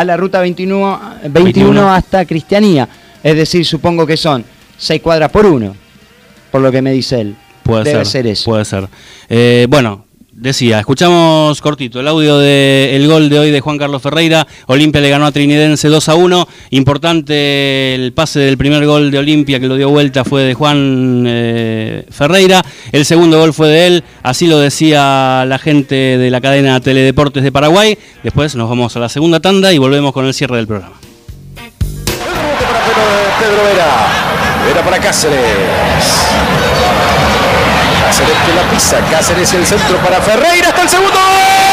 hasta Cristianía. Es decir, supongo que son 6 cuadras por 1, por lo que me dice él. Debe ser eso. Puede ser. Bueno, decía, escuchamos cortito el audio del gol de hoy de Juan Carlos Ferreira. Olimpia le ganó a Trinidense 2-1. Importante el pase del primer gol de Olimpia, que lo dio vuelta, fue de Juan Ferreira. El segundo gol fue de él. Así lo decía la gente de la cadena Teledeportes de Paraguay. Después nos vamos a la segunda tanda y volvemos con el cierre del programa. El rebote para Pedro Vera. Vera para Cáceres. Cáceres que la pisa, Cáceres el centro para Ferreira, hasta el segundo gol.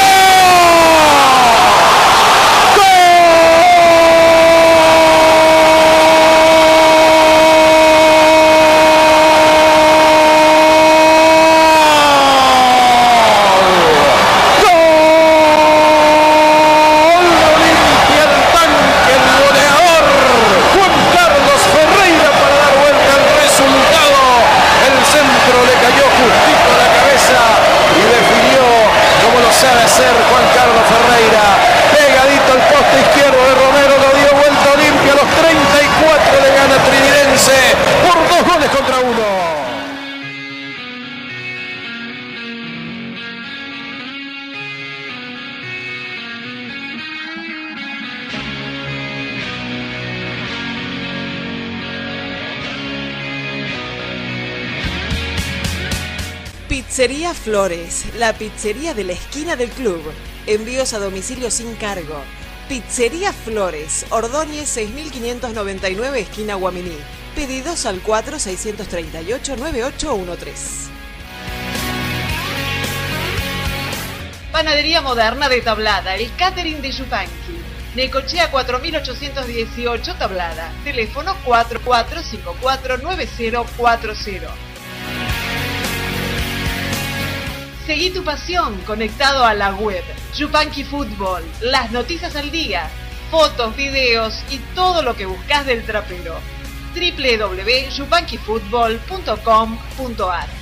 Pizzería Flores, la pizzería de la esquina del club. Envíos a domicilio sin cargo. Pizzería Flores, Ordóñez 6599, esquina Guaminí. Pedidos al 4638-9813. Panadería Moderna de Tablada, el catering de Yupanqui. Necochea 4818 Tablada. Teléfono 44549040. Seguí tu pasión conectado a la web. Yupanqui Fútbol, las noticias al día, fotos, videos y todo lo que buscas del trapero. www.yupanquifutbol.com.ar.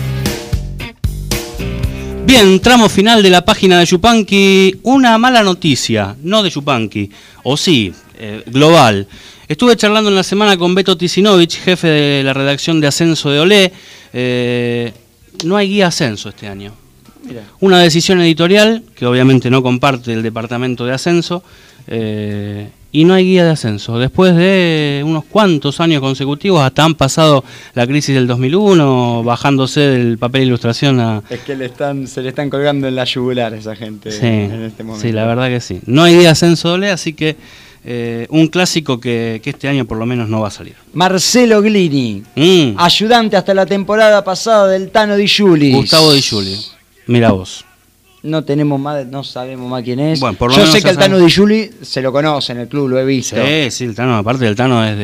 Bien, tramo final de la página de Yupanqui. Una mala noticia, no de Yupanqui, o sí, global. Estuve charlando en la semana con Beto Tisinovich, jefe de la redacción de Ascenso de Olé. No hay guía Ascenso este año. Mirá. Una decisión editorial que obviamente no comparte el departamento de Ascenso, y no hay guía de Ascenso. Después de unos cuantos años consecutivos, hasta han pasado la crisis del 2001, bajándose del papel de ilustración a... Es que se le están colgando en la yugular a esa gente, sí, en este momento. Sí, la verdad que sí. No hay guía de Ascenso de Olé, así que un clásico que este año por lo menos no va a salir. Marcelo Glini, ayudante hasta la temporada pasada del Tano Di Giuli. Gustavo Di Giuli, mira vos. No tenemos más, no sabemos más quién es. Bueno, por lo Yo menos sé que el Tano Di Giuli se lo conoce en el club, lo he visto. Sí, el Tano, aparte del Tano es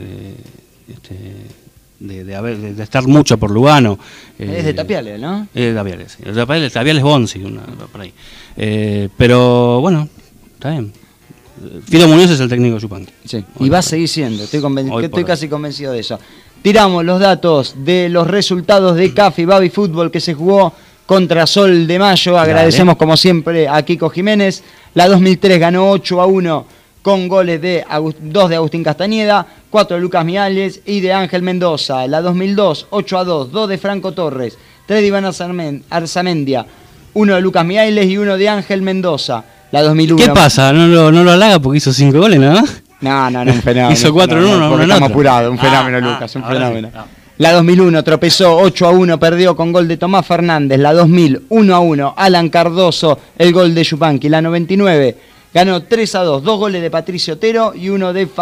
de estar mucho por Lugano. Es de Tapiales, ¿no? Es de Tapiales, sí. Tapiales Bonzi, por ahí. Pero bueno, está bien. Fido Muñoz es el técnico de Yupanqui. Sí, y va a seguir siendo, estoy casi convencido de eso. Tiramos los datos de los resultados de CAF y Baby Fútbol que se jugó contra Sol de Mayo. Agradecemos como siempre a Kiko Jiménez. La 2003 ganó 8-1 con goles de 2 de Agustín Castañeda, 4 de Lucas Miales y de Ángel Mendoza. La 2002 8-2, 2 de Franco Torres, 3 de Iván Arzamendia, 1 de Lucas Miales y 1 de Ángel Mendoza. La 2001. ¿Qué pasa? ¿No lo halaga porque hizo 5 goles nada más? No, un fenómeno. Hizo 4 en 1, porque estamos apurados, un fenómeno, Lucas, un fenómeno. Sí. La 2001 tropezó 8-1, perdió con gol de Tomás Fernández. La 2000 1-1, Alan Cardoso, el gol de Yupanqui. La 99 ganó 3-2, 2 goles de Patricio Otero y 1 de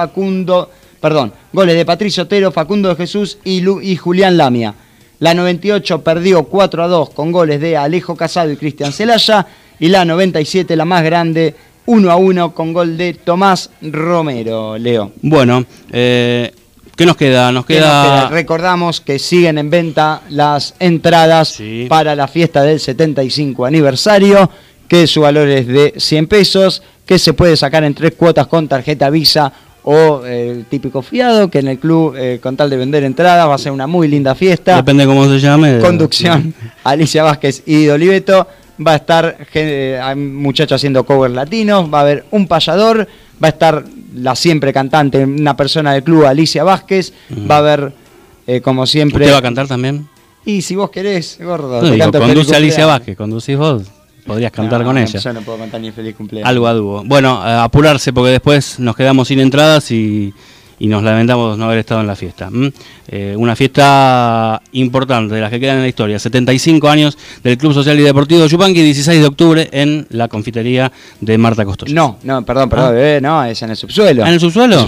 goles de Patricio Otero, Facundo de Jesús y Julián Lamia. La 98 perdió 4-2 con goles de Alejo Casado y Cristian Celaya. Y la 97, la más grande, 1-1 con gol de Tomás Romero, Leo. Bueno, ¿qué nos queda? Nos queda... Recordamos que siguen en venta las entradas para la fiesta del 75 aniversario, que su valor es de 100 pesos, que se puede sacar en 3 cuotas con tarjeta Visa o el típico fiado, que en el club, con tal de vender entradas, va a ser una muy linda fiesta. Depende cómo se llame. Conducción, Alicia Vázquez y Ido Oliveto. Va a estar hay muchachos haciendo covers latinos, va a haber un payador, va a estar la siempre cantante, una persona del club, Alicia Vázquez, va a haber, como siempre... ¿Usted va a cantar también? Y si vos querés, gordo. No, digo, conduce Alicia Vázquez, conducís vos, podrías cantar con ella. Yo no puedo cantar ni feliz cumpleaños. Algo a dúo. Bueno, apurarse porque después nos quedamos sin entradas y nos lamentamos no haber estado en la fiesta. Una fiesta importante, de las que quedan en la historia. 75 años del Club Social y Deportivo Yupanqui, 16 de octubre en la confitería de Marta Costoya. No, perdón, no, es en el subsuelo. ¿En el subsuelo?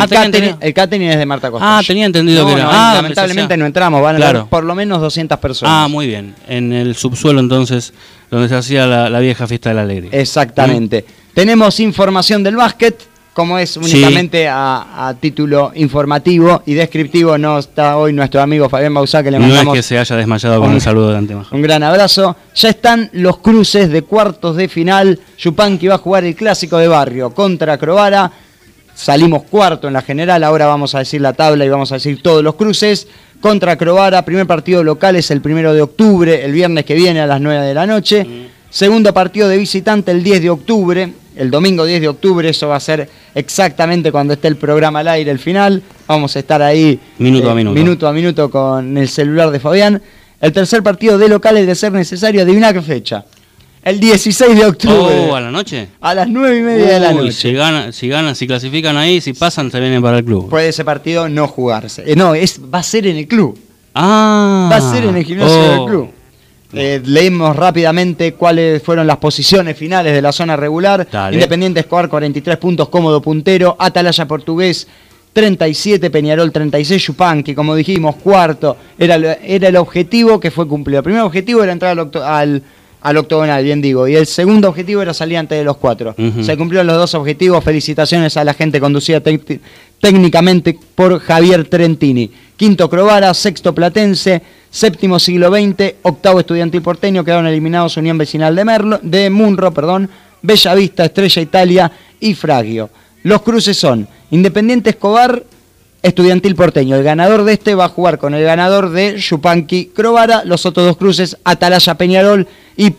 El catering es de Marta Costoya. Tenía entendido que era. Lamentablemente no entramos, van a haber por lo menos 200 personas. Muy bien. En el subsuelo entonces, donde se hacía la vieja fiesta de la alegría. Exactamente. Tenemos información del básquet. Como es únicamente a título informativo y descriptivo, no está hoy nuestro amigo Fabián Bauzá, que le mandamos... No es que se haya desmayado con un saludo de antemano. Un gran abrazo. Ya están los cruces de cuartos de final. Yupanqui va a jugar el clásico de barrio contra Crovara. Salimos cuarto en la general, ahora vamos a decir la tabla y vamos a decir todos los cruces. Contra Crovara, primer partido local es el 1 de octubre, el viernes que viene a las 9 de la noche. Segundo partido de visitante el 10 de octubre. El domingo 10 de octubre, eso va a ser exactamente cuando esté el programa al aire, el final. Vamos a estar ahí minuto a minuto con el celular de Fabián. El tercer partido de local es de ser necesario, adivina qué fecha. El 16 de octubre. ¿A la noche? A las 9:30 de la noche. Si clasifican ahí, si pasan, se vienen para el club. Puede ese partido no jugarse. Va a ser en el club. Va a ser en el gimnasio del club. Leímos rápidamente cuáles fueron las posiciones finales de la zona regular. Dale. Independiente Escobar 43 puntos, cómodo puntero. Atalaya Portugués 37, Peñarol 36, Yupanqui, como dijimos, cuarto. Era el objetivo que fue cumplido. El primer objetivo era entrar al octogonal, bien digo, y el segundo objetivo era salir antes de los 4. Se cumplieron los 2 objetivos. Felicitaciones a la gente conducida técnicamente por Javier Trentini. Quinto Crovara, sexto Platense, séptimo Siglo XX, octavo Estudiantil Porteño, quedaron eliminados Unión Vecinal de Munro, Bellavista, Estrella Italia y Fragio. Los cruces son Independiente Escobar, Estudiantil Porteño. El ganador de este va a jugar con el ganador de Yupanqui Crovara. Los otros 2 cruces, Atalaya Peñarol y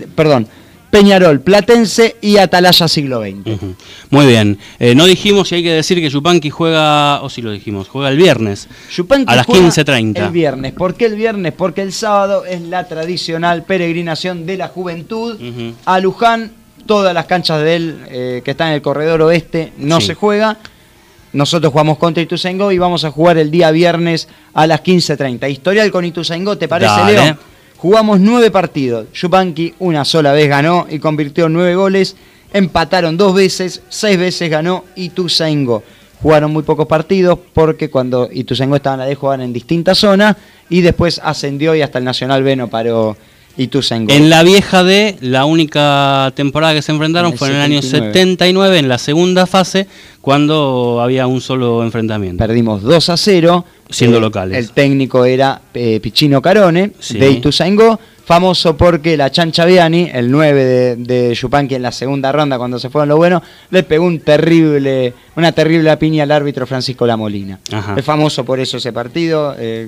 Peñarol Platense y Atalaya Siglo XX. Muy bien. No dijimos, y hay que decir que Yupanqui juega, o sí lo dijimos, juega el viernes Yupanqui a las 15:30. El viernes. ¿Por qué el viernes? Porque el sábado es la tradicional peregrinación de la juventud a Luján. Todas las canchas de él que están en el corredor oeste no se juega. Nosotros jugamos contra Ituzaingó y vamos a jugar el día viernes a las 15:30. Historial con Ituzaingó, ¿te parece, Dale. Leo? Jugamos 9 partidos. Yupanqui una sola vez ganó y convirtió 9 goles. Empataron 2 veces, 6 veces ganó Ituzaingó. Jugaron muy pocos partidos porque cuando Ituzaingó estaba en la D jugaban en distintas zonas y después ascendió y hasta el Nacional B no paró Ituzaingó. En la vieja D, la única temporada que se enfrentaron fue en el año 79, en la segunda fase, cuando había un solo enfrentamiento. Perdimos 2-0. Siendo locales. El técnico era Pichino Carone, de Ituzaingó, famoso porque la Chancha Viani, el 9 de Yupanqui en la segunda ronda, cuando se fueron los buenos, le pegó una terrible piña al árbitro Francisco Lamolina. Es famoso por eso ese partido.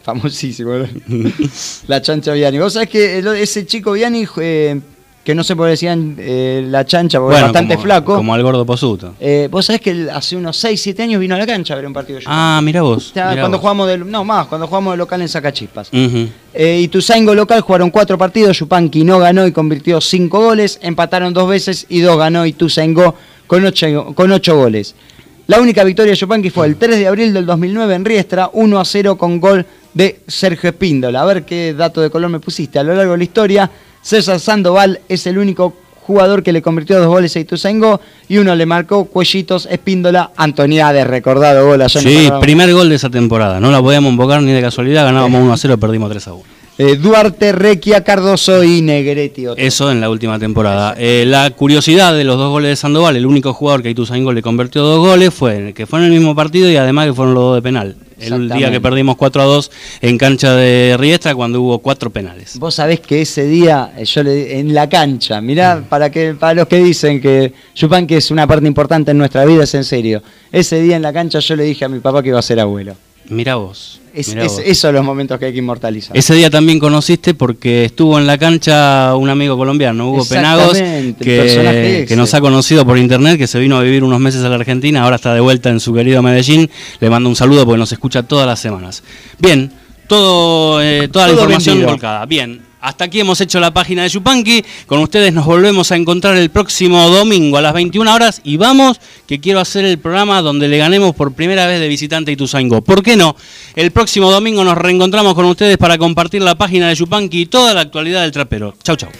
famosísimo. La chancha Viani. Vos sabés que ese chico Viani, que no sé por qué decían la chancha, porque es bastante flaco. Como al gordo Posuto. Vos sabés que hace unos 6-7 años vino a la cancha a ver un partido de Yupanqui. Mirá vos. Cuando jugamos de local en Sacachispas. Ituzaingó local jugaron 4 partidos, Yupanqui no ganó y convirtió 5 goles, empataron 2 veces y 2 ganó Ituzaingó con 8 goles. La única victoria de Yupanqui fue el 3 de abril del 2009 en Riestra, 1-0 con gol de Sergio Espíndola. A ver qué dato de color me pusiste. A lo largo de la historia, César Sandoval es el único jugador que le convirtió 2 goles a Ituzaingó y uno le marcó Cuellitos Espíndola, Antoniades, recordado gol allá en Sí, primer gol de esa temporada. No la podíamos invocar ni de casualidad, ganábamos 1-0, perdimos 3-1. Duarte, Requia, Cardoso y Negretti. Eso en la última temporada. La curiosidad de los 2 goles de Sandoval, el único jugador que a Ituzaingó le convirtió 2 goles, fue que fue en el mismo partido y además que fueron los 2 de penal. El día que perdimos 4-2 en cancha de Riestra, cuando hubo 4 penales. Vos sabés que ese día, en la cancha, mirá, para los que dicen que Yupanqui es una parte importante en nuestra vida, es en serio. Ese día en la cancha yo le dije a mi papá que iba a ser abuelo. Mirá vos. Esos son los momentos que hay que inmortalizar. Ese día también conociste porque estuvo en la cancha un amigo colombiano, Hugo Penagos, que nos ha conocido por internet, que se vino a vivir unos meses a la Argentina, ahora está de vuelta en su querido Medellín. Le mando un saludo porque nos escucha todas las semanas. Bien, toda la información volcada. Bien. Hasta aquí hemos hecho la página de Yupanqui. Con ustedes nos volvemos a encontrar el próximo domingo a las 21 horas. Y vamos, que quiero hacer el programa donde le ganemos por primera vez de visitante a Ituzaingó. ¿Por qué no? El próximo domingo nos reencontramos con ustedes para compartir la página de Yupanqui y toda la actualidad del trapero. Chau, chau.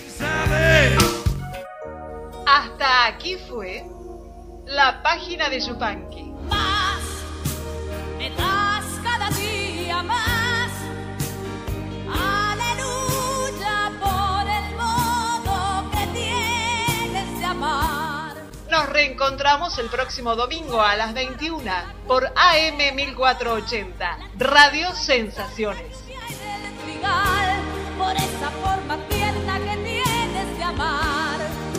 Hasta aquí fue la página de Yupanqui. Me das cada día más. Nos reencontramos el próximo domingo a las 21 por AM 1480, Radio Sensaciones. Por esa forma